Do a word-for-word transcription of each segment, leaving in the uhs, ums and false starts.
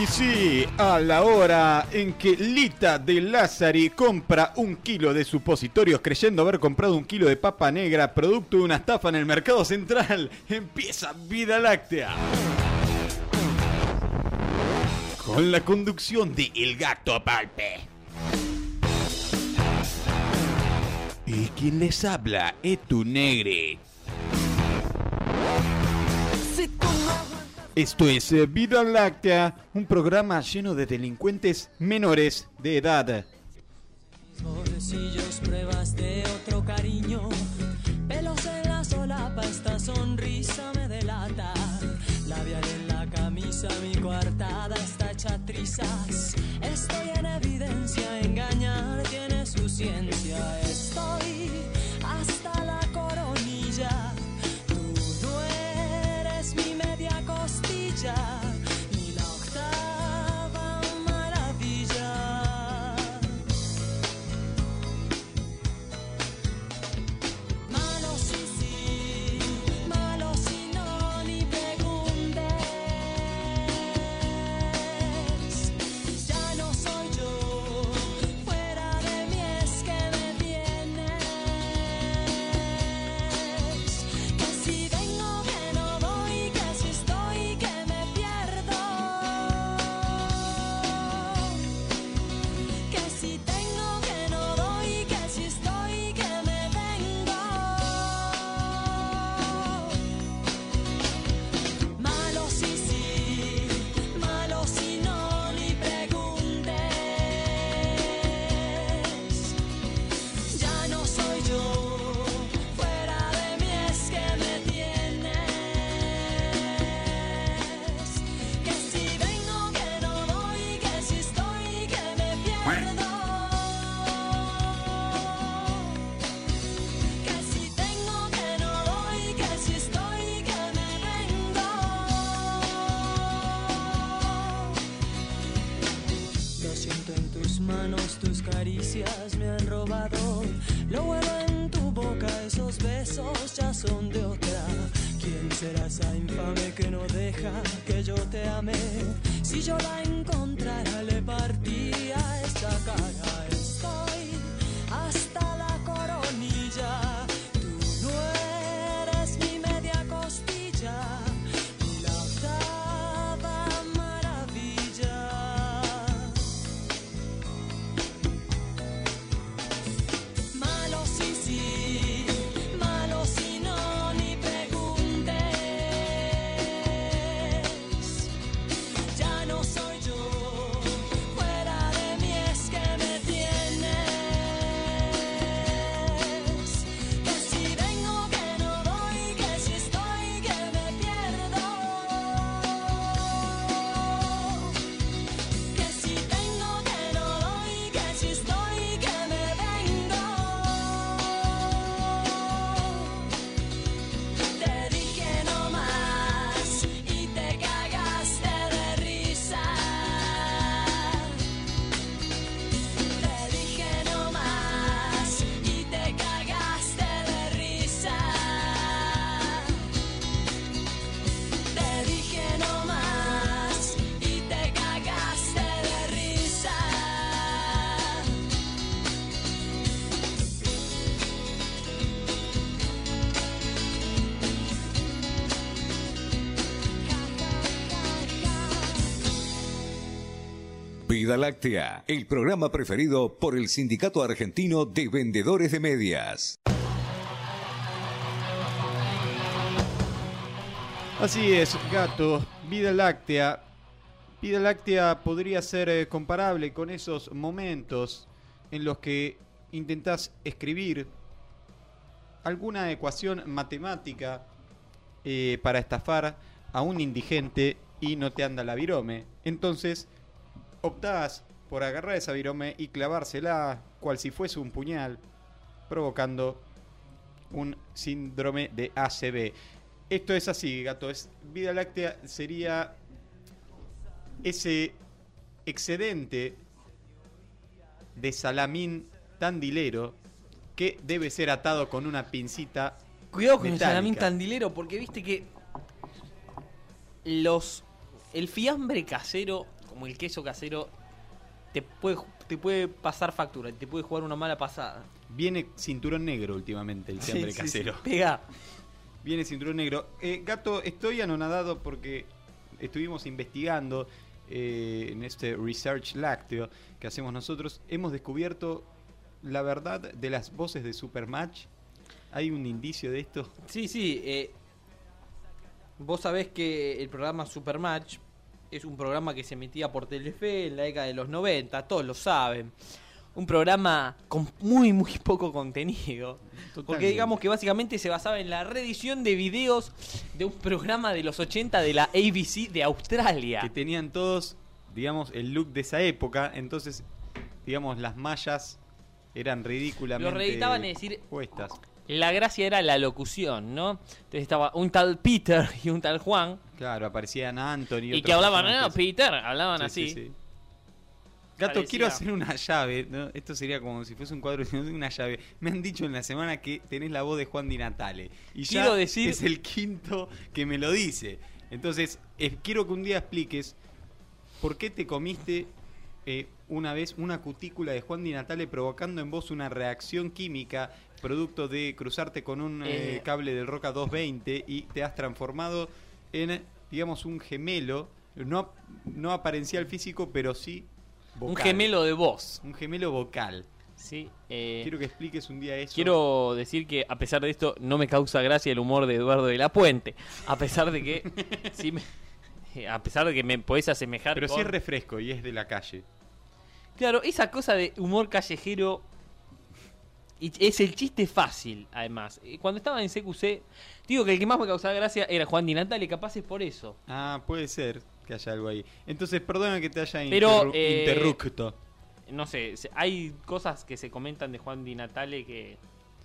Y sí, a la hora en que Lita de Lázari compra un kilo de supositorios creyendo haber comprado un kilo de papa negra, producto de una estafa en el mercado central, empieza Vida Láctea. Con la conducción de El Gato Palpe. Y quien les habla es tu negre. Esto es eh, Vida Láctea, un programa lleno de delincuentes menores de edad. Pobrecillos, pruebas de otro cariño, pelos en la solapa, esta sonrisa me delata. Labial en la camisa, mi coartada está hecha trizas. Estoy en evidencia, engañar tiene su ciencia. Estoy hasta la coronilla. Mi media costilla, ni la octava maravilla. Malo sí, sí, malo si no, ni preguntes. Ya no soy yo, fuera de mí es que me tienes. Que si vengo que no voy, que si estoy que me pierdo, que si tengo que no doy, que si estoy que me vengo. Malo sí, sí, malo si no, ni preguntes. Ya no soy yo, fuera de mí es que me tienes. Que si vengo que no voy, que si estoy que me pierdo. Que si tengo que no doy, que si estoy que me vengo. Lo siento en tus manos, tus caricias me han robado. Lo huelo en tu boca, esos besos ya son de otra. ¿Quién será esa infame que no deja que yo te ame? Si yo la encontrara le partía esta cara. Estoy hasta la coronilla. Tú no eres mi media costilla, ni la octava maravilla. Malo sí, sí, malo si no, ni preguntes. Ya no soy yo, fuera de mí es que me tienes. Que si vengo que no doy, que si estoy que me pierdo. Que si tengo que no doy, que si estoy que me vengo. Te dije no más y te cagaste de risa. Te dije no más y te cagaste de risa. Te dije no más y te cagaste de risa. Vida Láctea, el programa preferido por el Sindicato Argentino de Vendedores de Medias. Así es, Gato, Vida Láctea. Vida Láctea podría ser eh, comparable con esos momentos en los que intentás escribir alguna ecuación matemática eh, para estafar a un indigente y no te anda la virome. Entonces optás por agarrar esa virome y clavársela cual si fuese un puñal, provocando un síndrome de A C V. Esto es así, Gato. Es, Vida Láctea sería ese excedente de salamín tandilero que debe ser atado con una pincita. Cuidado con metálica. el salamín tandilero, porque viste que los el fiambre casero como el queso casero, te puede, te puede pasar factura, te puede jugar una mala pasada. Viene cinturón negro últimamente el fiambre Sí, sí, casero. sí, pega. Viene cinturón negro. Eh, Gato, estoy anonadado porque estuvimos investigando eh, en este Research Lácteo que hacemos nosotros. Hemos descubierto la verdad de las voces de Supermatch. ¿Hay un indicio de esto? Sí, sí. Eh, vos sabés que el programa Supermatch es un programa que se emitía por Telefe en la década de los noventa, todos lo saben. Un programa con muy, muy poco contenido. Totalmente. Porque digamos que básicamente se basaba en la reedición de videos de un programa de los ochenta de la A B C de Australia. Que tenían todos, digamos, el look de esa época. Entonces, digamos, las mallas eran ridículamente Lo reeditaban, es decir, puestas. la gracia era la locución, ¿no? Entonces estaba un tal Peter y un tal Juan. Claro, aparecían Anthony Y, otros que hablaban, no, personajes. Peter, hablaban Sí, así. sí, sí. Gato, Parecía- quiero hacer una llave, ¿no? Esto sería como si fuese un cuadro, sino una llave. Me han dicho en la semana que tenés la voz de Juan Di Natale. Y ya Quiero decir- es el quinto que me lo dice. Entonces, eh, quiero que un día expliques por qué te comiste eh, una vez una cutícula de Juan Di Natale provocando en vos una reacción química producto de cruzarte con un eh, Eh. cable del Roca doscientos veinte y te has transformado en, digamos, un gemelo, no, no aparencial físico, pero sí vocal. Un gemelo de voz. Un gemelo vocal. Sí, eh, Quiero que expliques un día eso. quiero decir que a pesar de esto no me causa gracia el humor de Eduardo de la Puente. A pesar de que sí me, a pesar de que me podés asemejar Pero con... sí es refresco y es de la calle. Claro, esa cosa de humor callejero y es el chiste fácil, además. Eh, Cuando estaba en C Q C, digo que el que más me causaba gracia era Juan Di Natale, capaz es por eso. Ah, puede ser que haya algo ahí. Entonces, perdona que te haya Pero, interru- eh, interrupto. No sé, se- hay cosas que se comentan de Juan Di Natale que,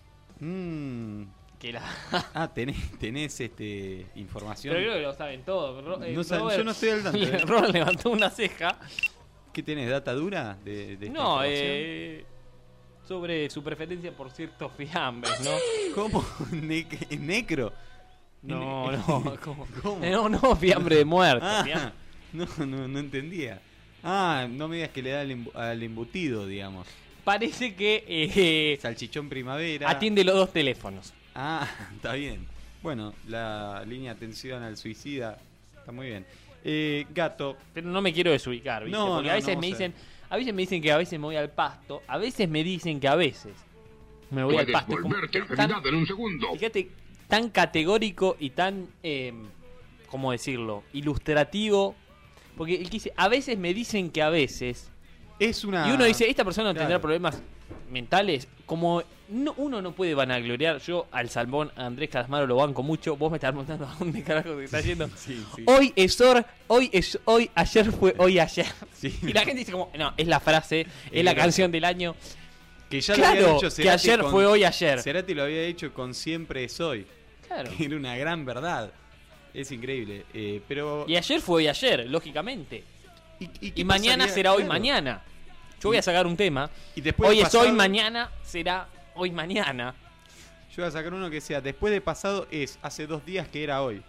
Mm. que la... Ah, tenés, tenés este, información. Pero creo que lo saben todos. Ro- eh, No saben- Robert- yo no estoy al tanto, eh. Robert levantó una ceja. ¿Qué tenés? ¿Data dura de, de esta No, información? eh, sobre su preferencia por ciertos fiambres, ¿no? ¿Cómo? Ne- ¿Necro? No, Ne- no, ¿cómo? ¿Cómo? Eh, No, no, fiambre de muerto. Ah, fiambre- no, no, no entendía. Ah, no me digas que le da al, embu- al embutido, digamos. Parece que eh, Salchichón primavera. atiende los dos teléfonos. Ah, está bien. Bueno, la línea de atención al suicida está muy bien. Eh, gato, Pero no me quiero desubicar, ¿viste? No, Porque no, a veces no, me o sea. dicen, a veces me dicen que a veces me voy al pasto, a veces me dicen que a veces me voy al Puedes pasto. Es como- volverte a es tan- realidad en un segundo. Fíjate, tan categórico y tan, eh, ¿cómo decirlo? Ilustrativo. Porque él dice, a veces me dicen que a veces. es una... Y uno dice, esta persona no tendrá Claro. problemas mentales. Como no, uno no puede vanagloriar. Yo al salmón a Andrés Calamaro lo banco mucho. Vos me estás preguntando a dónde carajo te está yendo. Sí, sí. Hoy es hor, hoy es hoy, ayer fue hoy ayer. Sí. Y la gente dice como, no, es la frase, es la Claro. canción del año. Que ya lo había Claro, dicho que Cerati ayer con- fue hoy ayer. Cerati lo había hecho con Siempre es hoy. Claro. Era una gran verdad. Es increíble. Eh, pero... Y ayer fue hoy ayer, lógicamente. ¿Y, y Y qué mañana pasaría? será hoy Claro. mañana. Yo voy a sacar un tema. Y después Hoy de es hoy, pasado- mañana será hoy mañana. Yo voy a sacar uno que sea después de pasado es hace dos días que era hoy.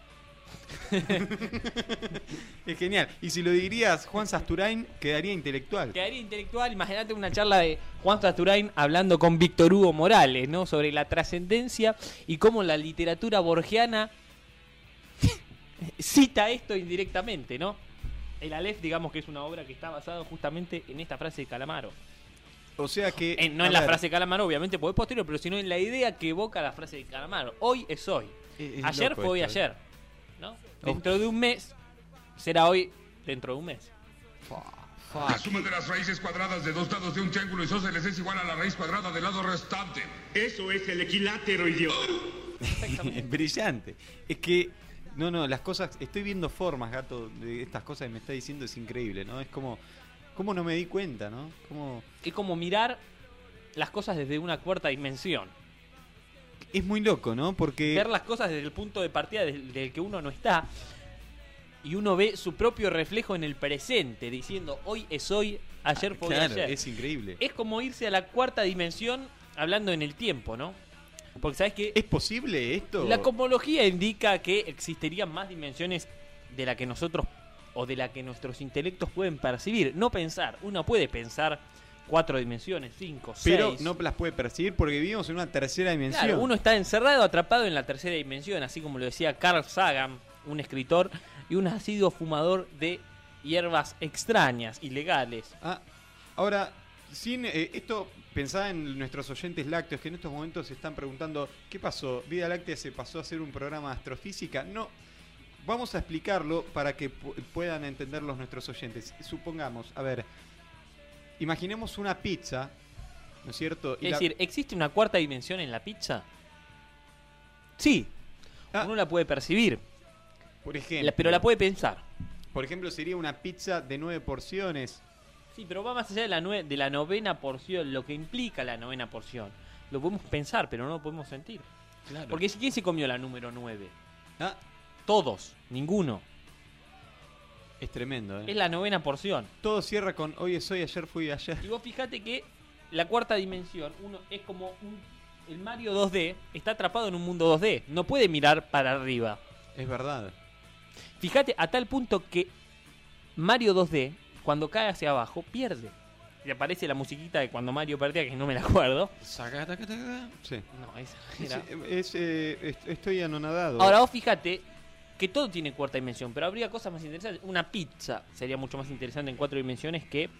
Es genial. Y si lo dirías Juan Sasturain, quedaría intelectual. Quedaría intelectual. Imagínate una charla de Juan Sasturain hablando con Víctor Hugo Morales, ¿no? Sobre la trascendencia y cómo la literatura borgiana cita esto indirectamente, ¿no? El Aleph, digamos que es una obra que está basada justamente en esta frase de Calamaro. O sea que... En- no a en la ver, frase de Calamaro, obviamente, porque es posterior, pero sino en la idea que evoca la frase de Calamaro. Hoy es hoy. es- es Ayer loco fue hoy esto, ¿eh? ayer. ¿No? Dentro de un mes será hoy dentro de un mes. La suma de las raíces cuadradas de dos lados de un triángulo isósceles es igual a la raíz cuadrada del lado restante. Eso es el equilátero, idiota. Brillante. Es que, no, no, las cosas, estoy viendo formas, gato, de estas cosas que me está diciendo, es increíble, ¿no? Es como, ¿cómo no me di cuenta, no? Como, Es como mirar las cosas desde una cuarta dimensión. es muy loco, ¿no? Porque... Ver las cosas desde el punto de partida del, del que uno no está. Y uno ve su propio reflejo en el presente, diciendo hoy es hoy, ayer fue hoy Claro, ayer. es increíble. Es como irse a la cuarta dimensión hablando en el tiempo, ¿no? Porque sabes que ¿Es posible esto? la cosmología indica que existirían más dimensiones de la que nosotros o de la que nuestros intelectos pueden percibir. No pensar. Uno puede pensar cuatro dimensiones, cinco, Pero seis. no las puede percibir porque vivimos en una tercera dimensión. Claro, uno está encerrado, atrapado en la tercera dimensión, así como lo decía Carl Sagan, un escritor y un asiduo fumador de hierbas extrañas, ilegales. Ah, ahora, sin eh, esto, pensaba en nuestros oyentes lácteos que en estos momentos se están preguntando ¿qué pasó? ¿Vida Láctea se pasó a hacer un programa de astrofísica? No, vamos a explicarlo para que pu- puedan entenderlos nuestros oyentes. Supongamos, a ver, imaginemos una pizza, ¿no es cierto? Y Es la- decir, ¿existe una cuarta dimensión en la pizza? Sí, Ah. uno la puede percibir, por ejemplo, la- pero la puede pensar. por ejemplo, sería una pizza de nueve porciones. Sí, pero va más allá de la, nue- de la novena porción, lo que implica la novena porción. Lo podemos pensar, pero no lo podemos sentir. Claro. Porque si ¿quién se comió la número nueve? Ah, Todos, ninguno. es tremendo, ¿eh? Es la novena porción. Todo cierra con hoy es hoy, ayer fui ayer. Y vos fíjate que la cuarta dimensión, uno es como un, el Mario dos D, está atrapado en un mundo dos D. No puede mirar para arriba. Es verdad. Fíjate a tal punto que Mario dos D, cuando cae hacia abajo, pierde. Y aparece la musiquita de cuando Mario perdía, que no me la acuerdo. Saca, taca, taca. Sí. No, esa Es, era. es, eh, est- estoy anonadado. Ahora vos fíjate que todo tiene cuarta dimensión, pero habría cosas más interesantes. Una pizza sería mucho más interesante en cuatro dimensiones que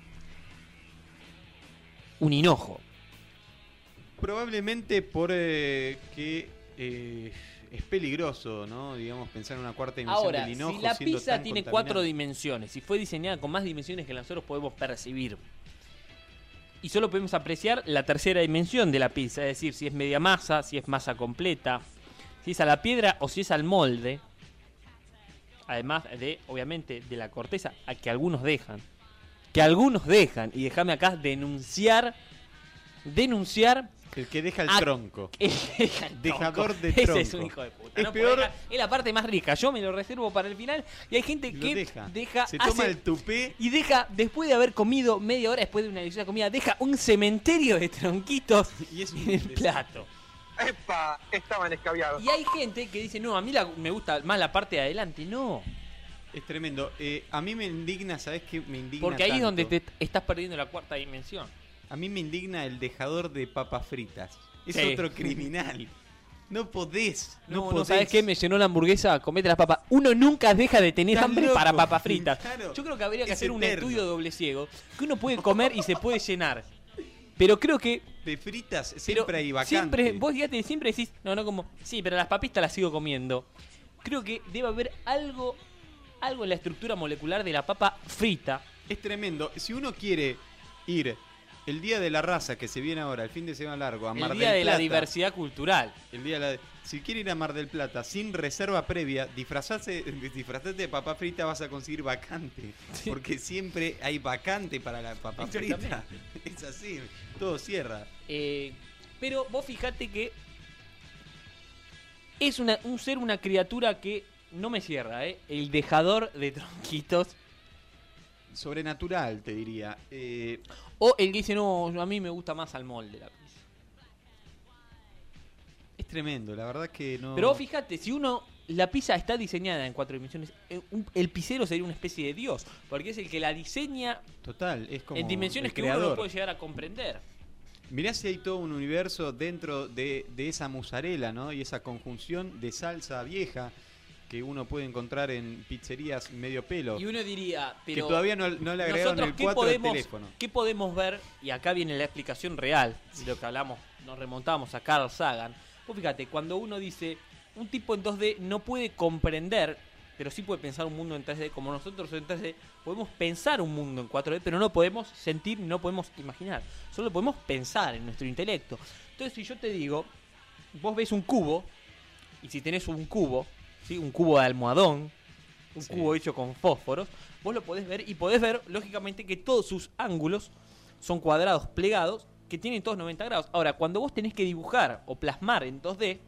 un hinojo. Probablemente por eh, que eh, es peligroso, ¿no? Digamos, pensar en una cuarta dimensión Ahora, del hinojo si la siendo pizza tan tiene contaminante. cuatro dimensiones, si fue diseñada con más dimensiones que las nosotros podemos percibir, y solo podemos apreciar la tercera dimensión de la pizza, es decir, si es media masa, si es masa completa, si es a la piedra o si es al molde, además de, obviamente, de la corteza, a que algunos dejan, que algunos dejan, y déjame acá denunciar, denunciar El que deja el Ah, tronco. el deja el Dejador tronco. de Ese es tronco. un hijo de puta. Es ¿no? peor- Porque Es la parte más rica. Yo me lo reservo para el final. Y hay gente Lo que deja. deja. Se hace- toma el tupé. Y deja, después de haber comido media hora después de una deliciosa comida, deja un cementerio de tronquitos Y es un en el desastre. plato. ¡Epa! Estaban escabiados. Y hay gente que dice, no, a mí la- me gusta más la parte de adelante. No. Es tremendo. Eh, a mí me indigna, ¿sabes qué? Me indigna Porque ahí es tanto. donde te estás perdiendo la cuarta dimensión. A mí me indigna el dejador de papas fritas. Es Sí. otro criminal. No podés. No, No, no, podés. ¿sabes qué? Me llenó la hamburguesa, comete las papas. Uno nunca deja de tener Estás hambre loco. para papas fritas. Claro. Yo creo que habría que Es hacer un eterno. estudio doble ciego. Que uno puede comer y se puede llenar. Pero creo que. De fritas Pero siempre hay vacante. siempre, vos fíjate, siempre decís, no, no como, sí, pero las papitas las sigo comiendo. Creo que debe haber algo, algo en la estructura molecular de la papa frita. Es tremendo. Si uno quiere ir el día de la raza que se viene ahora, el fin de semana largo, a Mar El día del de la Plata, diversidad cultural. El día de la- Si quiere ir a Mar del Plata sin reserva previa, disfrazarse, disfrazarte de papa frita vas a conseguir vacante. Sí. Porque siempre hay vacante para la papa frita. Exactamente. Es así, todo cierra. Eh, pero vos fijate que es una, un ser, una criatura que no me cierra, ¿eh? El dejador de tronquitos. Sobrenatural, te diría. Eh, O el que dice, no, a mí me gusta más al molde la pizza. es tremendo, la verdad que no. Pero vos fíjate, si uno, la pizza está diseñada en cuatro dimensiones, eh, un- el pizzero sería una especie de dios, porque es el que la diseña Total, es como. en dimensiones el que uno no creador. puede llegar a comprender. Mirá si hay todo un universo dentro de, de esa mozzarella, ¿no? Y esa conjunción de salsa vieja que uno puede encontrar en pizzerías medio pelo. Y uno diría, pero que todavía no, no le agregaron nosotros el qué cuatro del podemos, teléfono. ¿qué podemos ver? Y acá viene la explicación real de lo que hablamos, nos remontamos a Carl Sagan. Vos fíjate, cuando uno dice, un tipo en dos D no puede comprender, pero sí puede pensar un mundo en tres D, como nosotros en tres D podemos pensar un mundo en cuatro D, pero no podemos sentir, no podemos imaginar. Solo podemos pensar en nuestro intelecto. Entonces, si yo te digo, vos ves un cubo, y si tenés un cubo, ¿sí? Un cubo de almohadón, un Sí. cubo hecho con fósforos, vos lo podés ver y podés ver, lógicamente, que todos sus ángulos son cuadrados plegados que tienen todos noventa grados. Ahora, cuando vos tenés que dibujar o plasmar en dos D,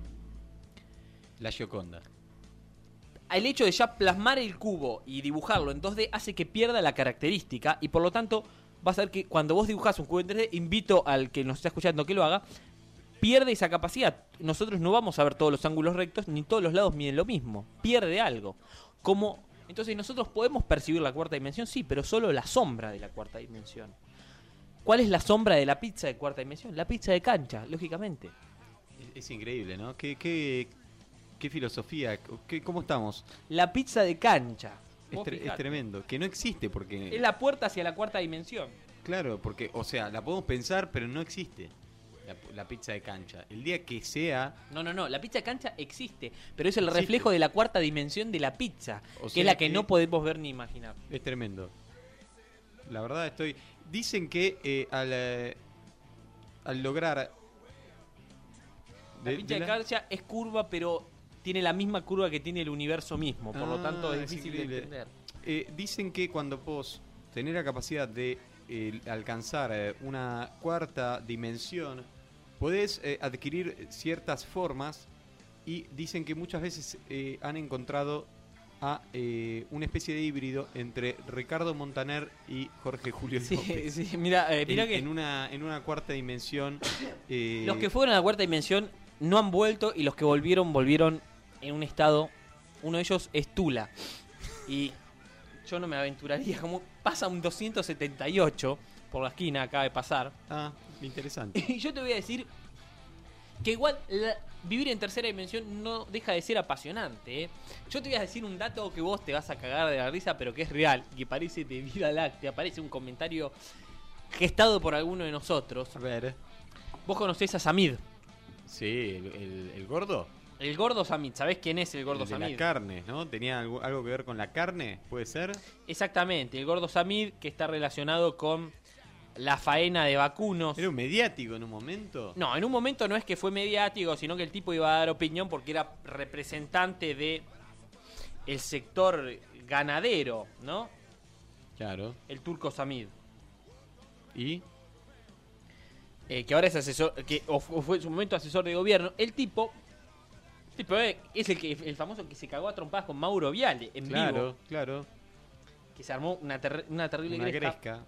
La Gioconda. el hecho de ya plasmar el cubo y dibujarlo en dos D hace que pierda la característica y por lo tanto vas a ver que cuando vos dibujás un cubo en tres D, invito al que nos está escuchando que lo haga, pierde esa capacidad. Nosotros no vamos a ver todos los ángulos rectos ni todos los lados miden lo mismo. Pierde algo. Como Entonces nosotros podemos percibir la cuarta dimensión, sí, pero solo la sombra de la cuarta dimensión. ¿Cuál es la sombra de la pizza de cuarta dimensión? La pizza de cancha, lógicamente. Es, es increíble, ¿no? ¿Qué, qué, qué filosofía? ¿Qué, ¿Cómo estamos? La pizza de cancha. Es, tre- es tremendo. Que no existe porque... Es la puerta hacia la cuarta dimensión. Claro, porque, o sea, la podemos pensar, pero no existe. La, la pizza de cancha. El día que sea... No, no, no. La pizza de cancha existe, pero es el Existe. reflejo de la cuarta dimensión de la pizza, O que sea es la que, que- no podemos ver ni imaginar. Es tremendo. La verdad estoy... Dicen que eh, al, eh, al lograr... La pizza de, la- cancha es curva, pero tiene la misma curva que tiene el universo mismo, por lo Ah, tanto es es difícil de increíble. entender. Eh, dicen que cuando vos tenés la capacidad de eh, alcanzar eh, una cuarta dimensión, podés eh, adquirir ciertas formas y dicen que muchas veces eh, han encontrado a eh, una especie de híbrido entre Ricardo Montaner y Jorge Julio Sí, López. sí, mira, eh, mira en, que en una, en una cuarta dimensión. eh, los que fueron a la cuarta dimensión no han vuelto y los que volvieron, volvieron en un estado. Uno de ellos es Tula. Y yo no me aventuraría, como pasa un doscientos setenta y ocho por la esquina, acaba de pasar. Ah, interesante. Y yo te voy a decir que igual la- vivir en tercera dimensión no deja de ser apasionante, ¿eh? Yo te voy a decir un dato que vos te vas a cagar de la risa, pero que es real, que parece de vida láctea, parece un comentario gestado por alguno de nosotros. A ver. Vos conocés a Samid, Sí, el, el- el gordo. el gordo Samid. ¿Sabés quién es el gordo El de Samid? la carne, ¿no? ¿Tenía algo, algo que ver con la carne? ¿Puede ser? Exactamente, el gordo Samid, que está relacionado con la faena de vacunos. ¿Era un mediático en un momento? No, en un momento no es que fue mediático, sino que el tipo iba a dar opinión porque era representante de el sector ganadero, ¿no? Claro. El turco Samid, ¿Y? eh, que ahora es asesor, que o fu- o fue en su momento asesor de gobierno. El tipo, tipo eh, es el que el famoso que se cagó a trompadas con Mauro Viale en Claro, vivo, claro. que se armó una, ter- una terrible Una gresca. gresca.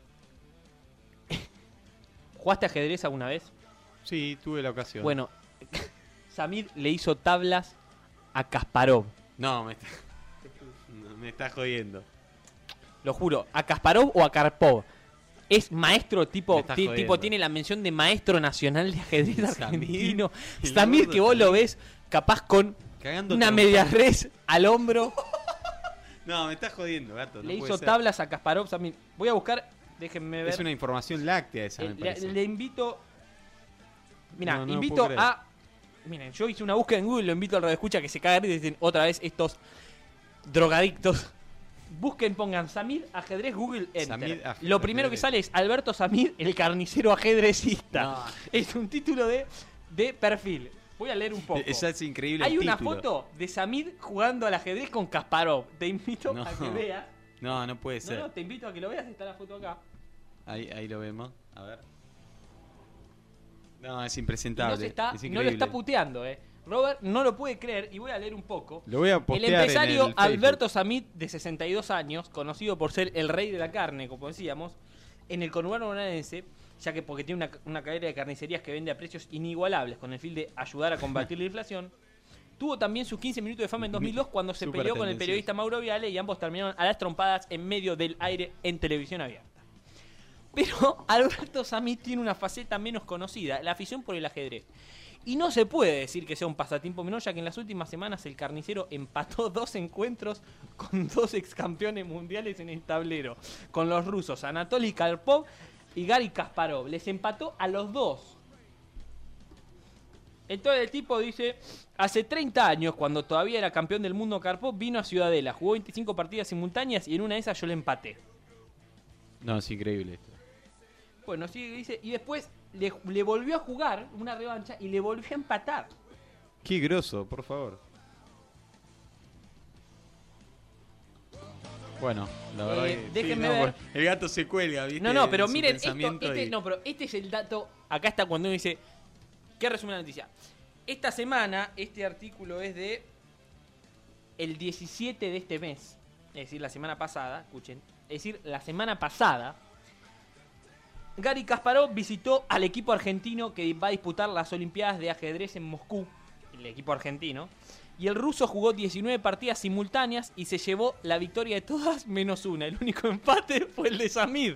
¿Jugaste ajedrez alguna vez? Sí, tuve la ocasión. Bueno, Samid le hizo tablas a Kasparov. No, me está... no, me está jodiendo. Lo juro, a Kasparov o a Karpov. Es maestro Me tipo, estás ti- jodiendo. tipo tiene la mención de maestro nacional de ajedrez Samid, argentino. el Samid, gordo que vos lo Samid. ves capaz con Cagando una trompadas. media res al hombro. No, me está jodiendo, gato. no Le puede hizo ser. tablas a Kasparov. Samid. Voy a buscar, déjenme ver. Es una información láctea esa, Eh, me le, parece. le invito. Mira, No, no lo invito puedo creer. a. Miren, yo hice una búsqueda en Google, lo invito al radio escucha que se cagan y dicen otra vez estos drogadictos. Busquen, pongan Samid ajedrez, Google, enter. Samid aj- Lo primero que ajedrez. sale es Alberto Samid, el carnicero ajedrecista. No. Es un título de, de perfil. Voy a leer un poco. Esa es increíble. Hay el una título. foto de Samid jugando al ajedrez con Kasparov. Te invito No. a que veas. No, no puede No, ser. no, te invito a que lo veas, está la foto acá. Ahí, ahí lo vemos. A ver. No, es Y impresentable. no, se está, es no lo increíble. está puteando, eh. Robert no lo puede creer y voy a leer un poco. Lo voy a El postear empresario en el Facebook. Alberto Samid, de sesenta y dos años, conocido por ser el rey de la carne, como decíamos, en el conurbano bonaerense, ya que porque tiene una, una cadena de carnicerías que vende a precios inigualables con el fin de ayudar a combatir la inflación, tuvo también sus quince minutos de fama en dos mil dos cuando se Súper peleó con el tendencioso. periodista Mauro Viale y ambos terminaron a las trompadas en medio del aire en televisión abierta. Pero Alberto Samid tiene una faceta menos conocida, la afición por el ajedrez. Y no se puede decir que sea un pasatiempo menor, ya que en las últimas semanas el carnicero empató dos encuentros con dos ex campeones mundiales en el tablero, con los rusos Anatoly Karpov y Gary Kasparov. Les empató a los dos. Entonces el tipo dice, hace treinta años, cuando todavía era campeón del mundo Karpov, vino a Ciudadela, jugó veinticinco partidas simultáneas y en una de esas yo le empaté. No, es increíble esto. Bueno, sí, dice, y después le, le volvió a jugar una revancha y le volvió a empatar. Qué groso, por favor. Bueno, la verdad Eh, que- déjenme no, ver. El gato se cuelga, ¿viste? No, no, pero En su miren, esto, pensamiento este, y- no, pero este es el dato. Acá está cuando uno dice, ¿qué resume la noticia? Esta semana, este artículo es de el diecisiete de este mes, es decir, la semana pasada, escuchen, es decir, la semana pasada, Gary Kasparov visitó al equipo argentino que va a disputar las Olimpiadas de ajedrez en Moscú, el equipo argentino, Y el ruso jugó diecinueve partidas simultáneas y se llevó la victoria de todas menos una. El único empate fue el de Samid.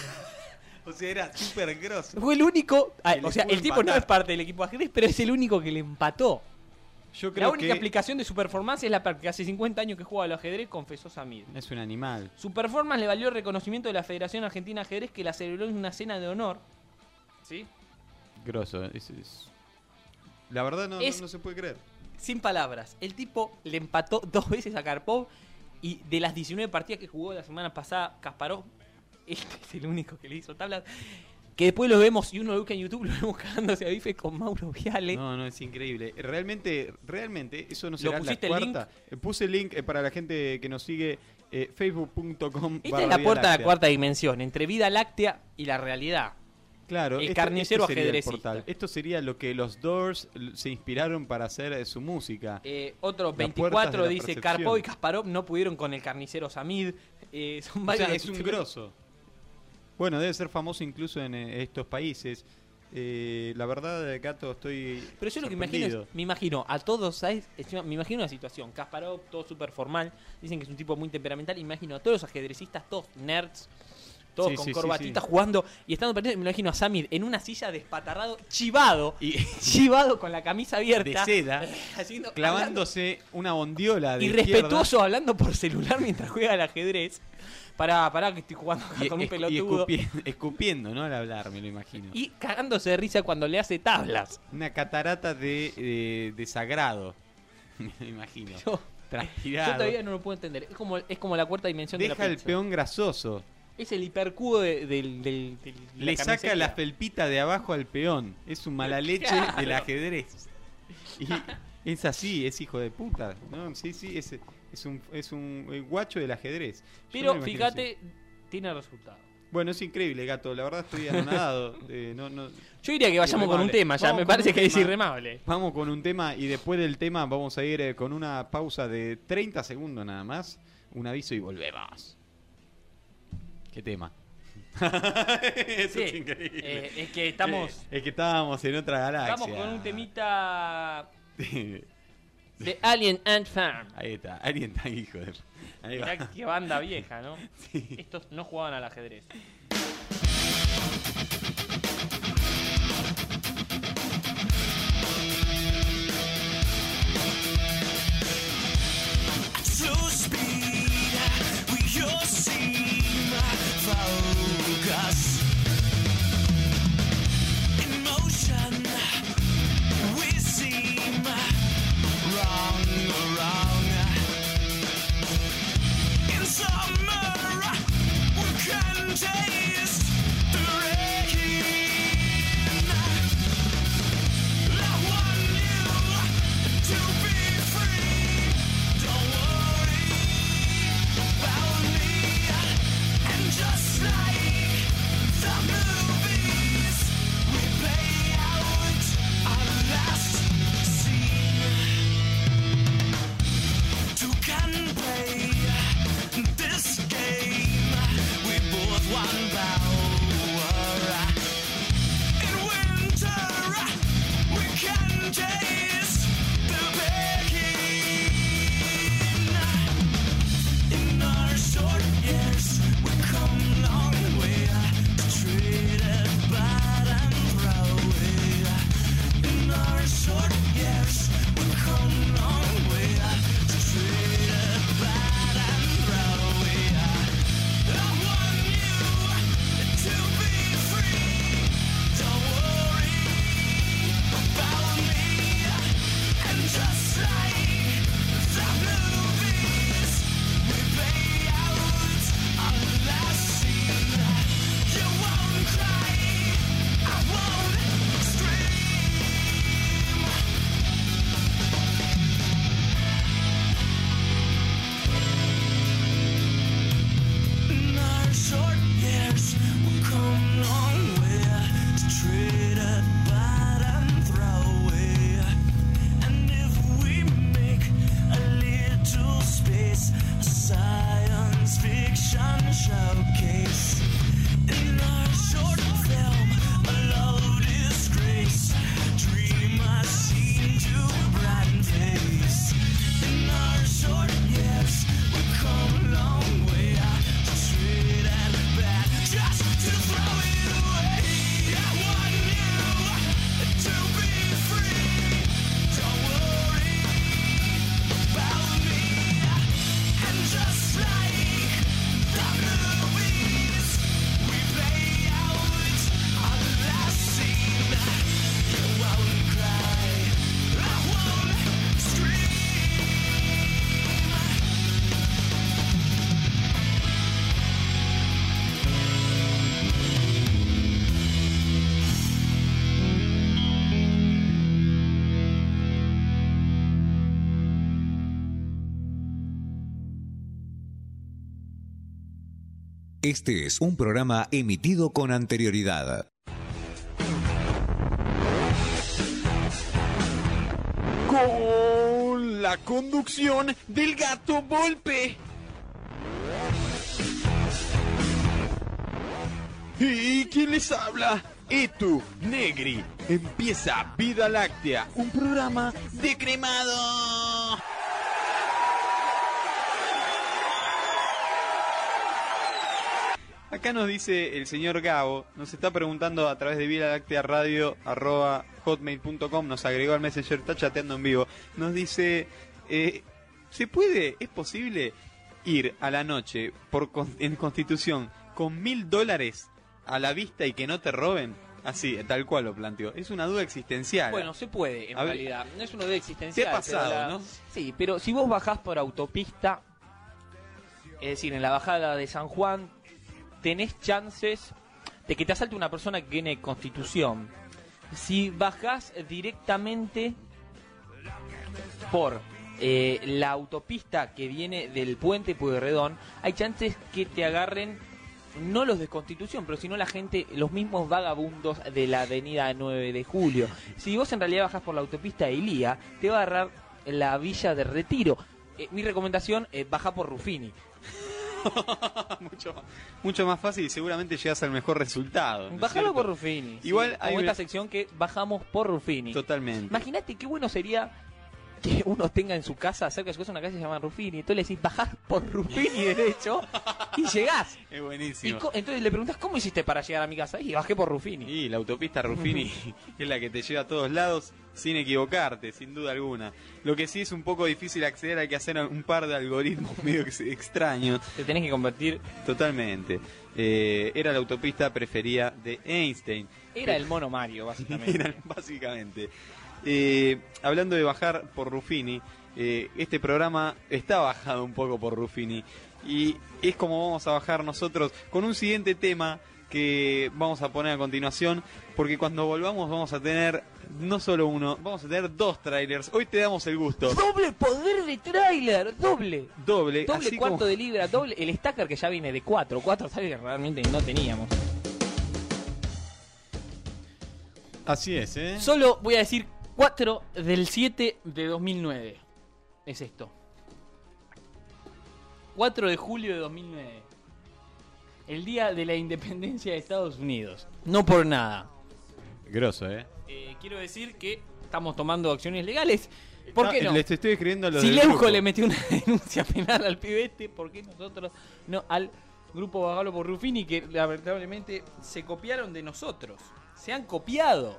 O sea, era súper grosso. Fue el único... Ah, Que o le sea, pudo el tipo empatar. no es parte del equipo de ajedrez, pero es el único que le empató. Yo creo La única que explicación de su performance es la que hace cincuenta años que juega al ajedrez, confesó Samid. es un animal. Su performance le valió el reconocimiento de la Federación Argentina de Ajedrez, que la celebró en una cena de honor. ¿Sí? Grosso. Es, es- La verdad no, Es- no, no se puede creer. Sin palabras. El tipo le empató dos veces a Karpov y de las diecinueve partidas que jugó la semana pasada, Kasparov, este es el único que le hizo tablas. Que después lo vemos y uno lo busca en YouTube, lo vemos cagándose a bife con Mauro Viale. No, no, es increíble. Realmente, realmente, eso no ¿Lo será la pusiste el cuarta. Eh, Puse el link eh, para la gente que nos sigue, eh, facebook punto com. Esta es la puerta de la cuarta dimensión, entre vida láctea y la realidad. Claro, el esto- carnicero esto sería el ajedrecista. portal. Esto sería lo que los Doors l- se inspiraron para hacer eh, su música. Eh, otro Las puertas veinticuatro de la dice percepción. Karpov y Kasparov no pudieron con el carnicero Samid. Eh, son O varios sea, los es un títulos. grosso. Bueno, debe ser famoso incluso en eh, estos países. Eh, la verdad, Gato, estoy. Pero yo lo que imagino es, sorprendido. me imagino a todos, ¿sabes? Encima, me imagino una situación. Kasparov, todo súper formal. Dicen que es un tipo muy temperamental. Imagino a todos los ajedrecistas, todos nerds, todos Sí, con sí, sí, corbatitas sí. jugando y estando perdidos. Me lo imagino a Samid en una silla despatarrado, chivado, Y chivado con la camisa abierta, de seda, haciendo, clavándose una bondiola de irrespetuoso hablando por celular mientras juega al ajedrez. Pará, pará que estoy jugando acá izquierda, con y, un y pelotudo. escupi- escupiendo, ¿no? Al hablar, me lo imagino. Y cagándose de risa cuando le hace tablas. Una catarata de, de, de sagrado, me lo imagino. Yo, Transpirado. yo todavía no lo puedo entender. Es como, es como la cuarta dimensión de la Deja el pizza. peón grasoso. Es el hipercubo de, del, del, del- de Le la saca carnicería. la felpita de abajo al peón. Es un mala leche Claro. del ajedrez. Y es así, es hijo de puta. ¿No? Sí, sí, es, es un, es un eh, guacho del ajedrez. Yo me Pero lo imagino fíjate, así. tiene resultado. Bueno, es increíble, Gato. La verdad estoy anonadado. Eh, no, no... Yo diría que vayamos con un Irremable. tema, ya Vamos me con parece un que es tema. irremable. Vamos con un tema y después del tema vamos a ir eh, con una pausa de treinta segundos nada más. Un aviso y volvemos. ¿Qué tema? Eso Sí, es increíble. eh, es que estamos, Eh, es que estábamos en otra galaxia. estamos con un temita de Alien Ant Farm. Ahí está, alguien está hijo de... Ahí va. Mirá qué banda vieja, ¿no? Sí. Estos no jugaban al ajedrez. Slow speed, we all seem focus. In motion, we seem wrong, wrong. In summer, we can taste the rain. Este es un programa emitido con anterioridad. Con la conducción del Gato Volpe. ¿Y quién les habla? Etu Negri. Empieza Vida Láctea, un programa de cremado. Acá nos dice el señor Gabo, nos está preguntando a través de vida láctea radio arroba hotmail punto com, nos agregó al Messenger, está chateando en vivo. Nos dice, eh, ¿se puede, es posible ir a la noche por en Constitución con mil dólares a la vista y que no te roben? Así, tal cual lo planteó. Es una duda existencial. Bueno, se puede, en A ver, realidad. No es una duda existencial. ¿qué ha pasado, pero la- no? Sí, pero si vos bajás por autopista, es decir, en la bajada de San Juan, tenés chances de que te asalte una persona que tiene Constitución. Si bajás directamente por eh, la autopista que viene del puente Pueyrredón, hay chances que te agarren no los de Constitución, pero sino la gente, los mismos vagabundos de la avenida nueve de julio. Si vos en realidad bajás por la autopista Elía, te va a agarrar la Villa de Retiro. Eh, mi recomendación es bajar por Ruffini. mucho, más, mucho más fácil y seguramente llegas al mejor resultado. ¿no es Bajalo cierto? por Ruffini. Igual sí, hay como una- esta sección que bajamos por Ruffini. Totalmente. Imagínate qué bueno sería que uno tenga en su casa, cerca de su casa, una calle que se llama Ruffini. Entonces le decís, bajás por Ruffini derecho y llegás. Es Y buenísimo. co- entonces le preguntás, ¿cómo hiciste para llegar a mi casa? Y bajé por Ruffini. Y la autopista Ruffini es la que te lleva a todos lados sin equivocarte, sin duda alguna. Lo que sí es un poco difícil acceder, hay que hacer un par de algoritmos medio ex- extraños. Te tenés que convertir. Totalmente. Eh, era la autopista preferida de Einstein. Era el mono Mario, básicamente. Era, básicamente. Eh, hablando de bajar por Ruffini, eh, este programa está bajado un poco por Ruffini. Y es como vamos a bajar nosotros con un siguiente tema que vamos a poner a continuación. Porque cuando volvamos vamos a tener no solo uno, vamos a tener dos trailers. Hoy te damos el gusto. ¡Doble poder de tráiler! ¡Doble! Doble. Doble así cuarto como- de libra, doble. El stacker que ya viene de cuatro. Cuatro trailers realmente no teníamos. Así es, ¿eh? Solo voy a decir cuatro del siete de dos mil nueve. Es esto. cuatro de julio de dos mil nueve. El día de la independencia de Estados Unidos. No por nada. Grosso, ¿eh? Eh, quiero decir que estamos tomando acciones legales. ¿Por qué no? Les estoy escribiendo a los Si del Leuco grupo. le metió una denuncia penal al pibete, ¿por qué nosotros no al grupo Bagalo por Ruffini, que lamentablemente se copiaron de nosotros? Se han copiado.